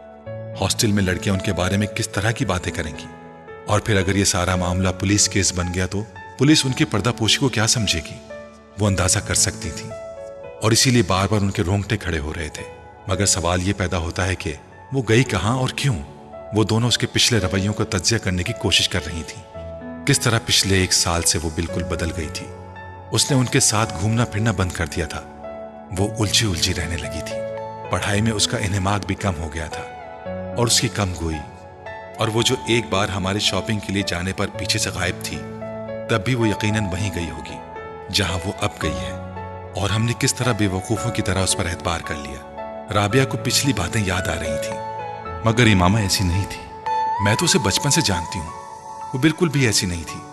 हॉस्टल में लड़कियां उनके बारे में किस तरह की बातें करेंगी, और फिर अगर ये सारा मामला पुलिस केस बन गया तो पुलिस उनकी पर्दापोशी को क्या समझेगी। वो अंदाजा कर सकती थी, और इसीलिए बार बार उनके रोंगटे खड़े हो रहे थे। मगर सवाल ये पैदा होता है कि वो गई कहाँ और क्यों। वो दोनों उसके पिछले रवैयों का तज्जिया करने की कोशिश कर रही थी। किस तरह पिछले एक साल से वो बिल्कुल बदल गई थी। उसने उनके साथ घूमना फिरना बंद कर दिया था। वो उलझी उलझी रहने लगी थी। पढ़ाई में उसका इन्हिमाक भी कम हो गया था, और उसकी कम गोई। और वो जो एक बार हमारे शॉपिंग के लिए जाने पर पीछे से गायब थी, तब भी वो यकीनन वहीं गई होगी जहां वो अब गई है। और हमने किस तरह बेवकूफ़ों की तरह उस पर एतबार कर लिया। राबिया को पिछली बातें याद आ रही थी, मगर इमामा ऐसी नहीं थी। मैं तो उसे बचपन से जानती हूँ, वो बिल्कुल भी ऐसी नहीं थी।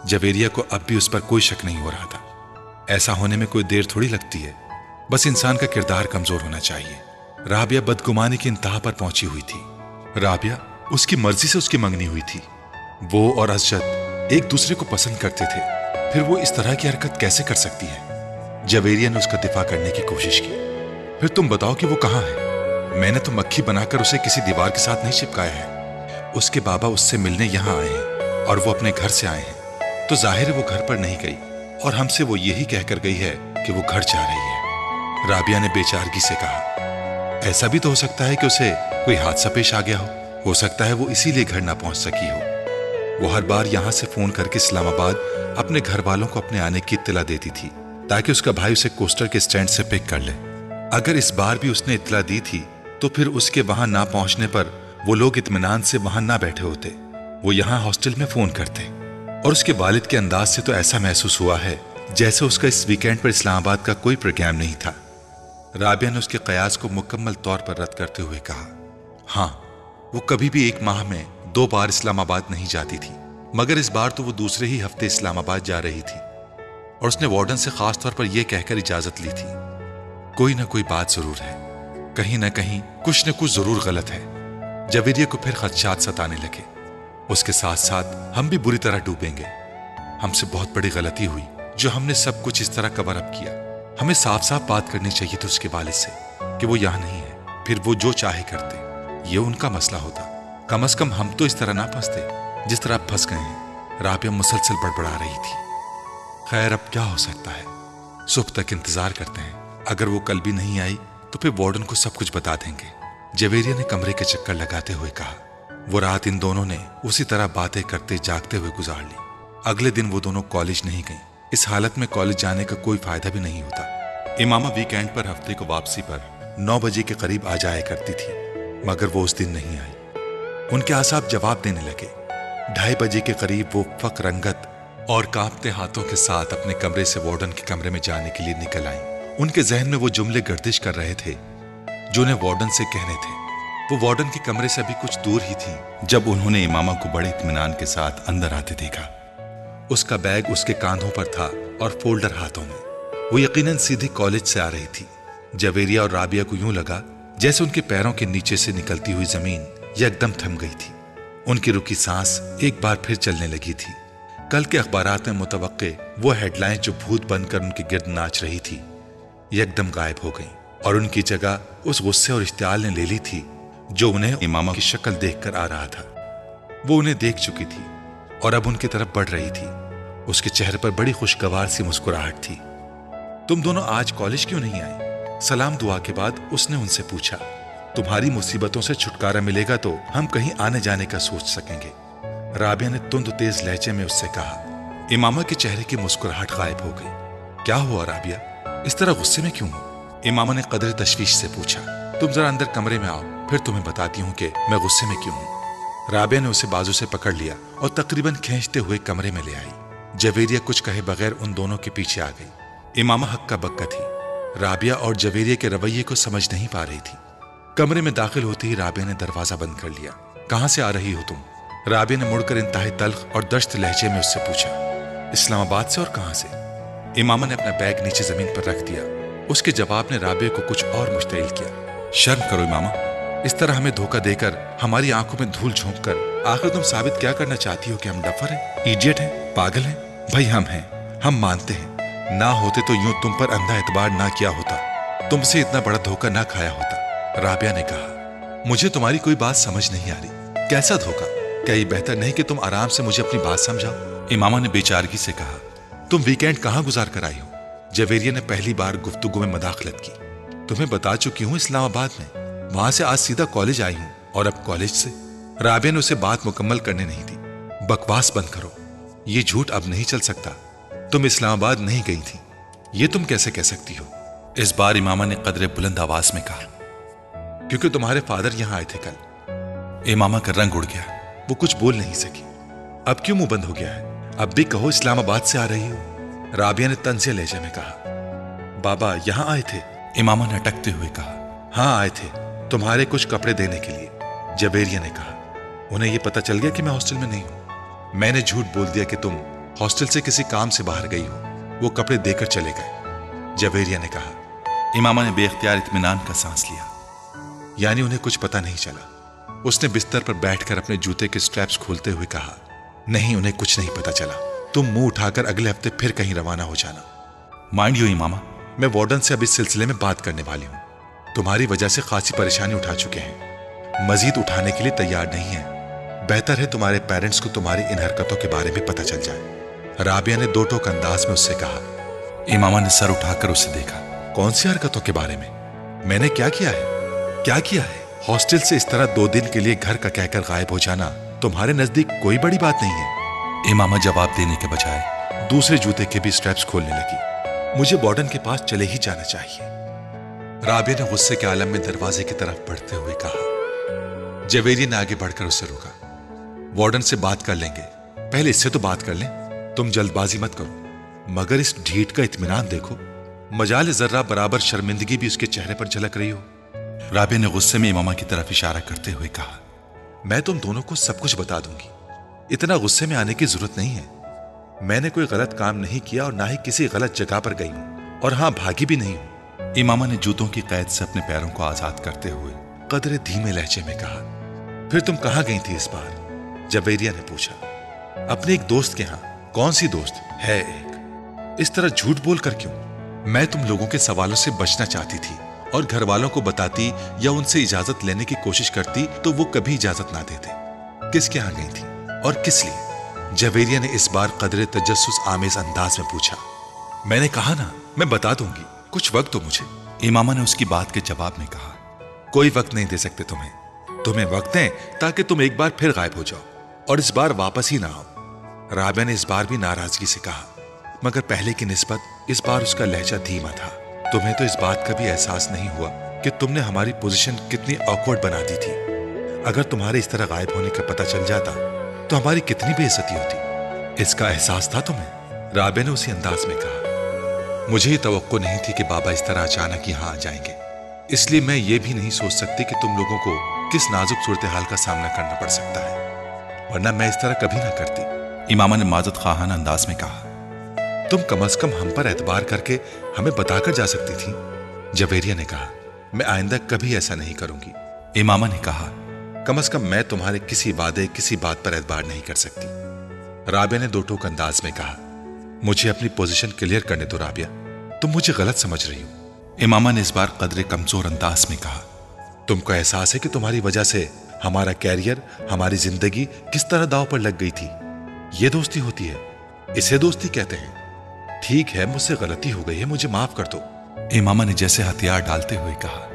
जवेरिया को अब भी उस पर कोई शक नहीं हो रहा था। ऐसा होने में कोई देर थोड़ी लगती है, बस इंसान का किरदार कमजोर होना चाहिए। राबिया बदगुमानी की इंतहा पर पहुंची हुई थी। राबिया उसकी मर्जी से उसकी मंगनी हुई थी। वो और असजद एक दूसरे को पसंद करते थे, फिर वो इस तरह की हरकत कैसे कर सकती है? जवेरिया ने उसका दिफा करने की कोशिश की। फिर तुम बताओ कि वो कहाँ है? मैंने तो मक्खी बनाकर उसे किसी दीवार के साथ नहीं चिपकाया है। उसके बाबा उससे मिलने यहाँ आए हैं और वो अपने घर से आए हैं, तो जाहिर है वो घर पर नहीं गई और हमसे वो यही कहकर गई है कि वो घर जा रही है। राबिया ने बेचारगी से कहा, ऐसा भी तो हो सकता है कि उसे कोई हादसा पेश आ गया हो हो सकता है वो इसीलिए घर ना पहुंच सकी हो। वो हर बार यहां से फोन करके इस्लामाबाद अपने घर वालों को अपने आने की इत्तला देती थी ताकि उसका भाई उसे कोस्टर के स्टैंड से पिक कर ले। अगर इस बार भी उसने इत्तला दी थी तो फिर उसके वहां ना पहुंचने पर वो लोग इत्मीनान से वहां ना बैठे होते, वो यहां हॉस्टल में फोन करते। और उसके वालिद के अंदाज से तो ऐसा महसूस हुआ है जैसे उसका इस वीकेंड पर इस्लामाबाद का कोई प्रोग्राम नहीं था। राबिया ने उसके कयास को मुकम्मल तौर पर रद्द करते हुए कहा, हाँ, वो कभी भी एक माह में दो बार इस्लामाबाद नहीं जाती थी, मगर इस बार तो वो दूसरे ही हफ्ते इस्लामाबाद जा रही थी और उसने वार्डन से खास तौर पर यह कहकर इजाजत ली थी, कोई ना कोई बात जरूर है, कहीं ना कहीं कुछ न कुछ जरूर गलत है। जवेरिया को फिर खदशात सताने लगे। उसके साथ साथ हम भी बुरी तरह डूबेंगे। हमसे बहुत बड़ी गलती हुई जो हमने सब कुछ इस तरह कवर अप किया। हमें साफ साफ बात करनी चाहिए थी उसके वालिद से कि वो यहाँ नहीं है, फिर वो जो चाहे करते, ये उनका मसला होता। कम अज कम हम तो इस तरह ना फंसते जिस तरह फंस गए हैं। राबिया मुसलसल बड़बड़ा रही थी। खैर, अब क्या हो सकता है, सुबह तक इंतजार करते हैं। अगर वो कल भी नहीं आई तो फिर वार्डन को सब कुछ बता देंगे। जवेरिया ने कमरे के चक्कर लगाते हुए कहा। वो रात इन दोनों ने उसी तरह बातें करते जागते हुए गुजार ली। अगले दिन वो दोनों कॉलेज नहीं गई। इस हालत में कॉलेज जाने का कोई फायदा भी नहीं होता। इमामा वीकेंड पर हफ्ते को वापसी पर नौ बजे के करीब आ जाया करती थी, मगर वो उस दिन नहीं आई। उनके आसाब जवाब देने लगे। ढाई बजे के करीब वो फक रंगत और कांपते हाथों के साथ अपने कमरे से वार्डन के कमरे में जाने के लिए निकल आई। उनके जहन में वो जुमले गर्दिश कर रहे थे जो उन्हें वार्डन से कहने थे। वो वार्डन के कमरे से अभी कुछ दूर ही थी जब उन्होंने इमामा को बड़े इत्मीनान के साथ अंदर आते देखा। उसका बैग उसके कांधों पर था और फोल्डर हाथों में। वो यकीनन सीधी कॉलेज से आ रही थी। जवेरिया और राबिया को यूं लगा जैसे उनके पैरों के नीचे से निकलती हुई जमीन एकदम थम गई थी। उनकी रुकी सांस एक बार फिर चलने लगी थी। कल के अखबारात में मुतवक्के वो हेडलाइन जो भूत बनकर उनके गिर्द नाच रही थी एकदम गायब हो गई और उनकी जगह उस गुस्से और इश्तियाल ने ले ली थी जो उन्हें इमामा की शक्ल देखकर आ रहा था। वो उन्हें देख चुकी थी और अब उनकी तरफ बढ़ रही थी। उसके चेहरे पर बड़ी खुशगवार सी मुस्कुराहट थी। तुम दोनों आज कॉलेज क्यों नहीं आई? सलाम दुआ के बाद उसने उनसे पूछा। तुम्हारी मुसीबतों से छुटकारा मिलेगा तो हम कहीं आने जाने का सोच सकेंगे। राबिया ने तुंद तेज लहजे में उससे कहा। इमामा के चेहरे की मुस्कुराहट गायब हो गई। क्या हुआ राबिया, इस तरह गुस्से में क्यों हो? इमामा ने कदर तशवीश से पूछा। तुम जरा अंदर कमरे में आओ, फिर तुम्हें बताती हूँ कि मैं गुस्से में क्यों हूँ। राबिया ने उसे बाजू से पकड़ लिया और तकरीबन खींचते हुए कमरे में ले आई। जवेरिया कुछ कहे बगैर उन दोनों के पीछे आ गई। इमामा हक्का बक्का थी। राबिया और जवेरिया के रवैये को समझ नहीं पा रही थी। कमरे में दाखिल होते ही राबिया ने दरवाजा बंद कर लिया। कहां से आ रही हो तुम? राबिया ने मुड़कर इंतहाई तल्ख और दश्त लहजे में उससे पूछा। इस्लामाबाद से। और कहां से? इमामा ने अपना बैग नीचे जमीन पर रख दिया। उसके जवाब ने राबिया को कुछ और मुश्तइल किया। शर्म करो इमामा, इस तरह हमें धोखा देकर हमारी आंखों में धूल झोंक कर आखिर तुम साबित क्या करना चाहती हो कि हम डफर हैं, इडियट हैं, पागल हैं? भाई हम हैं, हम मानते हैं। ना होते तो यूं तुम पर अंधा एतबार ना किया होता, तुमसे इतना बड़ा धोखा ना खाया होता। राबिया ने कहा। मुझे तुम्हारी कोई बात समझ नहीं आ रही। कैसा धोखा? क्या ये बेहतर नहीं कि तुम आराम से मुझे अपनी बात समझाओ? इमामा ने बेचारगी से कहा। तुम वीकेंड कहाँ गुजार कर आई हो? जवेरिया ने पहली बार गुफ्तगू में मदाखलत की। तुम्हें बता चुकी हूँ इस्लामाबाद में, वहां से आज सीधा कॉलेज आई हूँ। और अब कॉलेज से? राबिया ने उसे बात मुकम्मल करने नहीं दी। बकवास बंद करो, ये झूठ अब नहीं चल सकता। तुम इस्लामाबाद नहीं गई थी, ये तुम कैसे कह सकती हो? इस बार इमामा ने कदरे बुलंद आवाज में कहा। क्योंकि तुम्हारे फादर यहां आए थे कल। इमामा का रंग उड़ गया, वो कुछ बोल नहीं सकी। अब क्यों मुंह बंद हो गया है? अब भी कहो इस्लामाबाद से आ रही हो। राबिया ने तंज़े लहजे में कहा। बाबा यहां आए थे? इमामा ने अटकते हुए कहा। हाँ आए थे, तुम्हारे कुछ कपड़े देने के लिए। जवेरिया ने कहा। उन्हें यह पता चल गया कि मैं हॉस्टल में नहीं हूं। मैंने झूठ बोल दिया कि तुम हॉस्टल से किसी काम से बाहर गई हो। वो कपड़े देकर चले गए। जवेरिया ने कहा। इमामा ने बेख्तियार इत्मीनान का सांस लिया। यानी उन्हें कुछ पता नहीं चला। उसने बिस्तर पर बैठकर अपने जूते के स्ट्रैप्स खोलते हुए कहा, नहीं, उन्हें कुछ नहीं पता चला। तुम मुंह उठाकर अगले हफ्ते फिर कहीं रवाना हो जाना। माइंड यू इमामा, मैं वार्डन से अब इस सिलसिले में बात करने वाली हूँ। तुम्हारी वजह से खासी परेशानी उठा चुके हैं, मजीद उठाने के लिए तैयार नहीं है। बेहतर है तुम्हारे पेरेंट्स को तुम्हारी इन हरकतों के बारे में पता चल जाए। राबिया ने दो टोक अंदाज में उससे कहा। इमामा ने सर उठाकर उसे देखा। कौन सी हरकतों के बारे में? मैंने क्या किया है? क्या किया है? हॉस्टल से इस तरह दो दिन के लिए घर का कहकर गायब हो जाना तुम्हारे नजदीक कोई बड़ी बात नहीं है। इमामा जवाब देने के बजाय दूसरे जूते के भी स्ट्रैप्स खोलने लगी। मुझे वार्डन के पास चले ही जाना चाहिए। राबिया ने गुस्से के आलम में दरवाजे की तरफ बढ़ते हुए कहा। जवेरिया ने आगे बढ़कर उससे रोका। वार्डन से बात कर लेंगे, पहले इससे तो बात कर लें। तुम जल्दबाजी मत करो। मगर इस ढीठ का इत्मीनान देखो। मजाल जर्रा बराबर शर्मिंदगी भी उसके चेहरे पर झलक रही हो। राबिया ने गुस्से में इमामा की तरफ इशारा करते हुए कहा, मैं तुम दोनों को सब कुछ बता दूंगी। इतना गुस्से में आने की जरूरत नहीं है। मैंने कोई गलत काम नहीं किया और ना ही किसी गलत जगह पर गई हूं, और हां, भागी भी नहीं हूं। इमामा ने जूतों की कैद से अपने पैरों को आजाद करते हुए कदरे धीमे लहजे में कहा। फिर तुम कहां गई थी इस बार? जवेरिया ने पूछा। अपने एक दोस्त के यहां। कौन सी दोस्त है? एक। इस तरह झूठ बोलकर क्यों? मैं तुम लोगों के सवालों से बचना चाहती थी, और घर वालों को बताती या उनसे इजाजत लेने की कोशिश करती तो वो कभी इजाजत ना देते। किसके यहां गई थी और किस लिए? जवेरिया ने इस बार कदरे तजस्सुस आमेज अंदाज में पूछा। मैंने कहा ना, मैं बता दूंगी, कुछ वक्त दो मुझे। इमामा ने उसकी बात के जवाब में कहा। कोई वक्त नहीं दे सकते तुम्हें। तुम्हें वक्त दें ताकि तुम एक बार फिर गायब हो जाओ, और इस बार वापस ही ना आओ। राबिया ने इस बार भी नाराजगी से कहा, मगर पहले की निस्बत इस बार उसका लहजा धीमा था। तुम्हें तो इस बात का भी एहसास नहीं हुआ कि तुमने हमारी पोजीशन कितनी ऑकवर्ड बना दी थी। अगर तुम्हारे इस तरह गायब होने का पता चल जाता तो हमारी कितनी बेइज्जती होती। इसका एहसास था तुम्हें? राबिया ने उसी अंदाज में कहा। मुझे ये तवक्को नहीं थी कि बाबा इस तरह अचानक यहाँ आ जाएंगे, इसलिए मैं ये भी नहीं सोच सकती कि तुम लोगों को किस नाजुक सूरत हाल का सामना करना पड़ सकता है, वरना मैं इस तरह कभी ना करती। इमामा ने माजत खाहाना अंदाज में कहा। तुम कम अज कम हम पर एतबार करके हमें बताकर जा सकती थी। जवेरिया ने कहा। मैं आइंदा कभी ऐसा नहीं करूंगी। इमामा ने कहा। कम अज कम मैं तुम्हारे किसी वादे, किसी बात पर एतबार नहीं कर सकती। राबिया ने दो टोक अंदाज में कहा। मुझे अपनी पोजीशन क्लियर करने दो राबिया, तुम मुझे गलत समझ रही हो। इमामा ने इस बार कदरे कमजोर अंदाज में कहा। तुमको एहसास है कि तुम्हारी वजह से हमारा कैरियर, हमारी जिंदगी किस तरह दांव पर लग गई थी। ये दोस्ती होती है, इसे दोस्ती कहते हैं। ठीक है, मुझसे गलती हो गई है, मुझे माफ कर दो। इमामा ने जैसे हथियार डालते हुए कहा।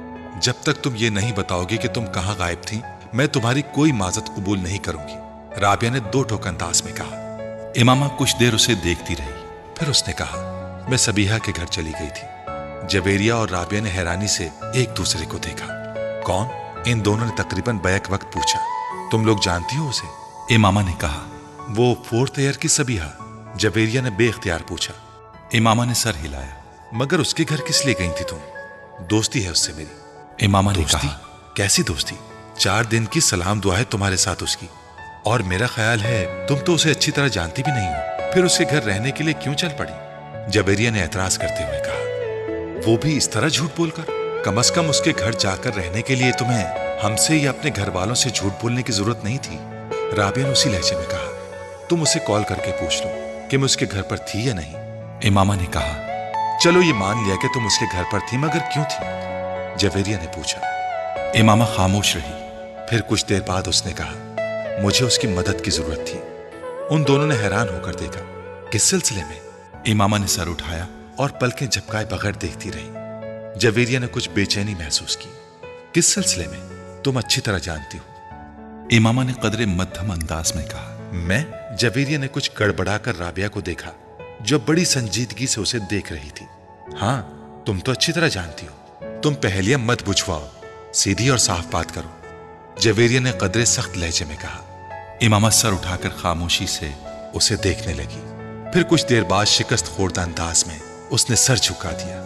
जब तक तुम ये नहीं बताओगे कि तुम कहां गायब थी, मैं तुम्हारी कोई माजत कबूल नहीं करूंगी। राबिया ने दो टोक अंदाज में कहा। इमामा कुछ देर उसे देखती रही, फिर उसने कहा, मैं सबीहा के घर चली गई थी। जवेरिया और राबिया ने हैरानी से एक दूसरे को देखा। कौन? इन दोनों ने तकरीबन बैक वक्त पूछा। तुम लोग जानती हो उसे? इमामा ने कहा। वो फोर्थ ईयर की सबीहा? जवेरिया ने बेख्तियार पूछा। इमामा ने सर हिलाया। मगर उसके घर किस लिए गई थी तुम? दोस्ती है उससे मेरी। इमामा ने दोस्ती? कहा। कैसी दोस्ती? चार दिन की सलाम दुआ है तुम्हारे साथ उसकी, और मेरा ख्याल है तुम तो उसे अच्छी तरह जानती भी नहीं हो, फिर उसके घर रहने के लिए क्यों चल पड़ी? जवेरिया ने एतराज करते हुए कहा। वो भी इस तरह झूठ बोलकर? कम अज कम उसके घर जाकर रहने के लिए तुम्हें हमसे या अपने घर वालों से झूठ बोलने की जरूरत नहीं थी। राबिया ने उसी लहजे में कहा। तुम उसे कॉल करके पूछ लो कि मैं उसके घर पर थी या नहीं। इमामा ने कहा। चलो ये मान लिया कि तुम उसके घर पर थी, मगर क्यों थी? जवेरिया ने पूछा। इमामा खामोश रही। फिर कुछ देर बाद उसने कहा, मुझे उसकी मदद की जरूरत थी। उन दोनों ने हैरान होकर देखा। किस सिलसिले में? इमामा ने सर उठाया और पलकें झपकाए बगैर देखती रही। जवेरिया ने कुछ बेचैनी महसूस की। किस सिलसिले में? तुम अच्छी तरह जानती हो। इमामा ने कदरे मध्यम अंदाज में कहा। मैं? जवेरिया ने कुछ गड़बड़ाकर राबिया को देखा, जो बड़ी संजीदगी से उसे देख रही थी। हां, तुम तो अच्छी तरह जानती हो। तुम पहेलियां मत बुझवाओ, सीधी और साफ बात करो। जवेरिया ने कदरे सख्त लहजे में कहा। इमामा सर उठाकर खामोशी से उसे देखने लगी। फिर कुछ देर बाद शिकस्त खोर्दा अंदाज में उसने सर झुका दिया।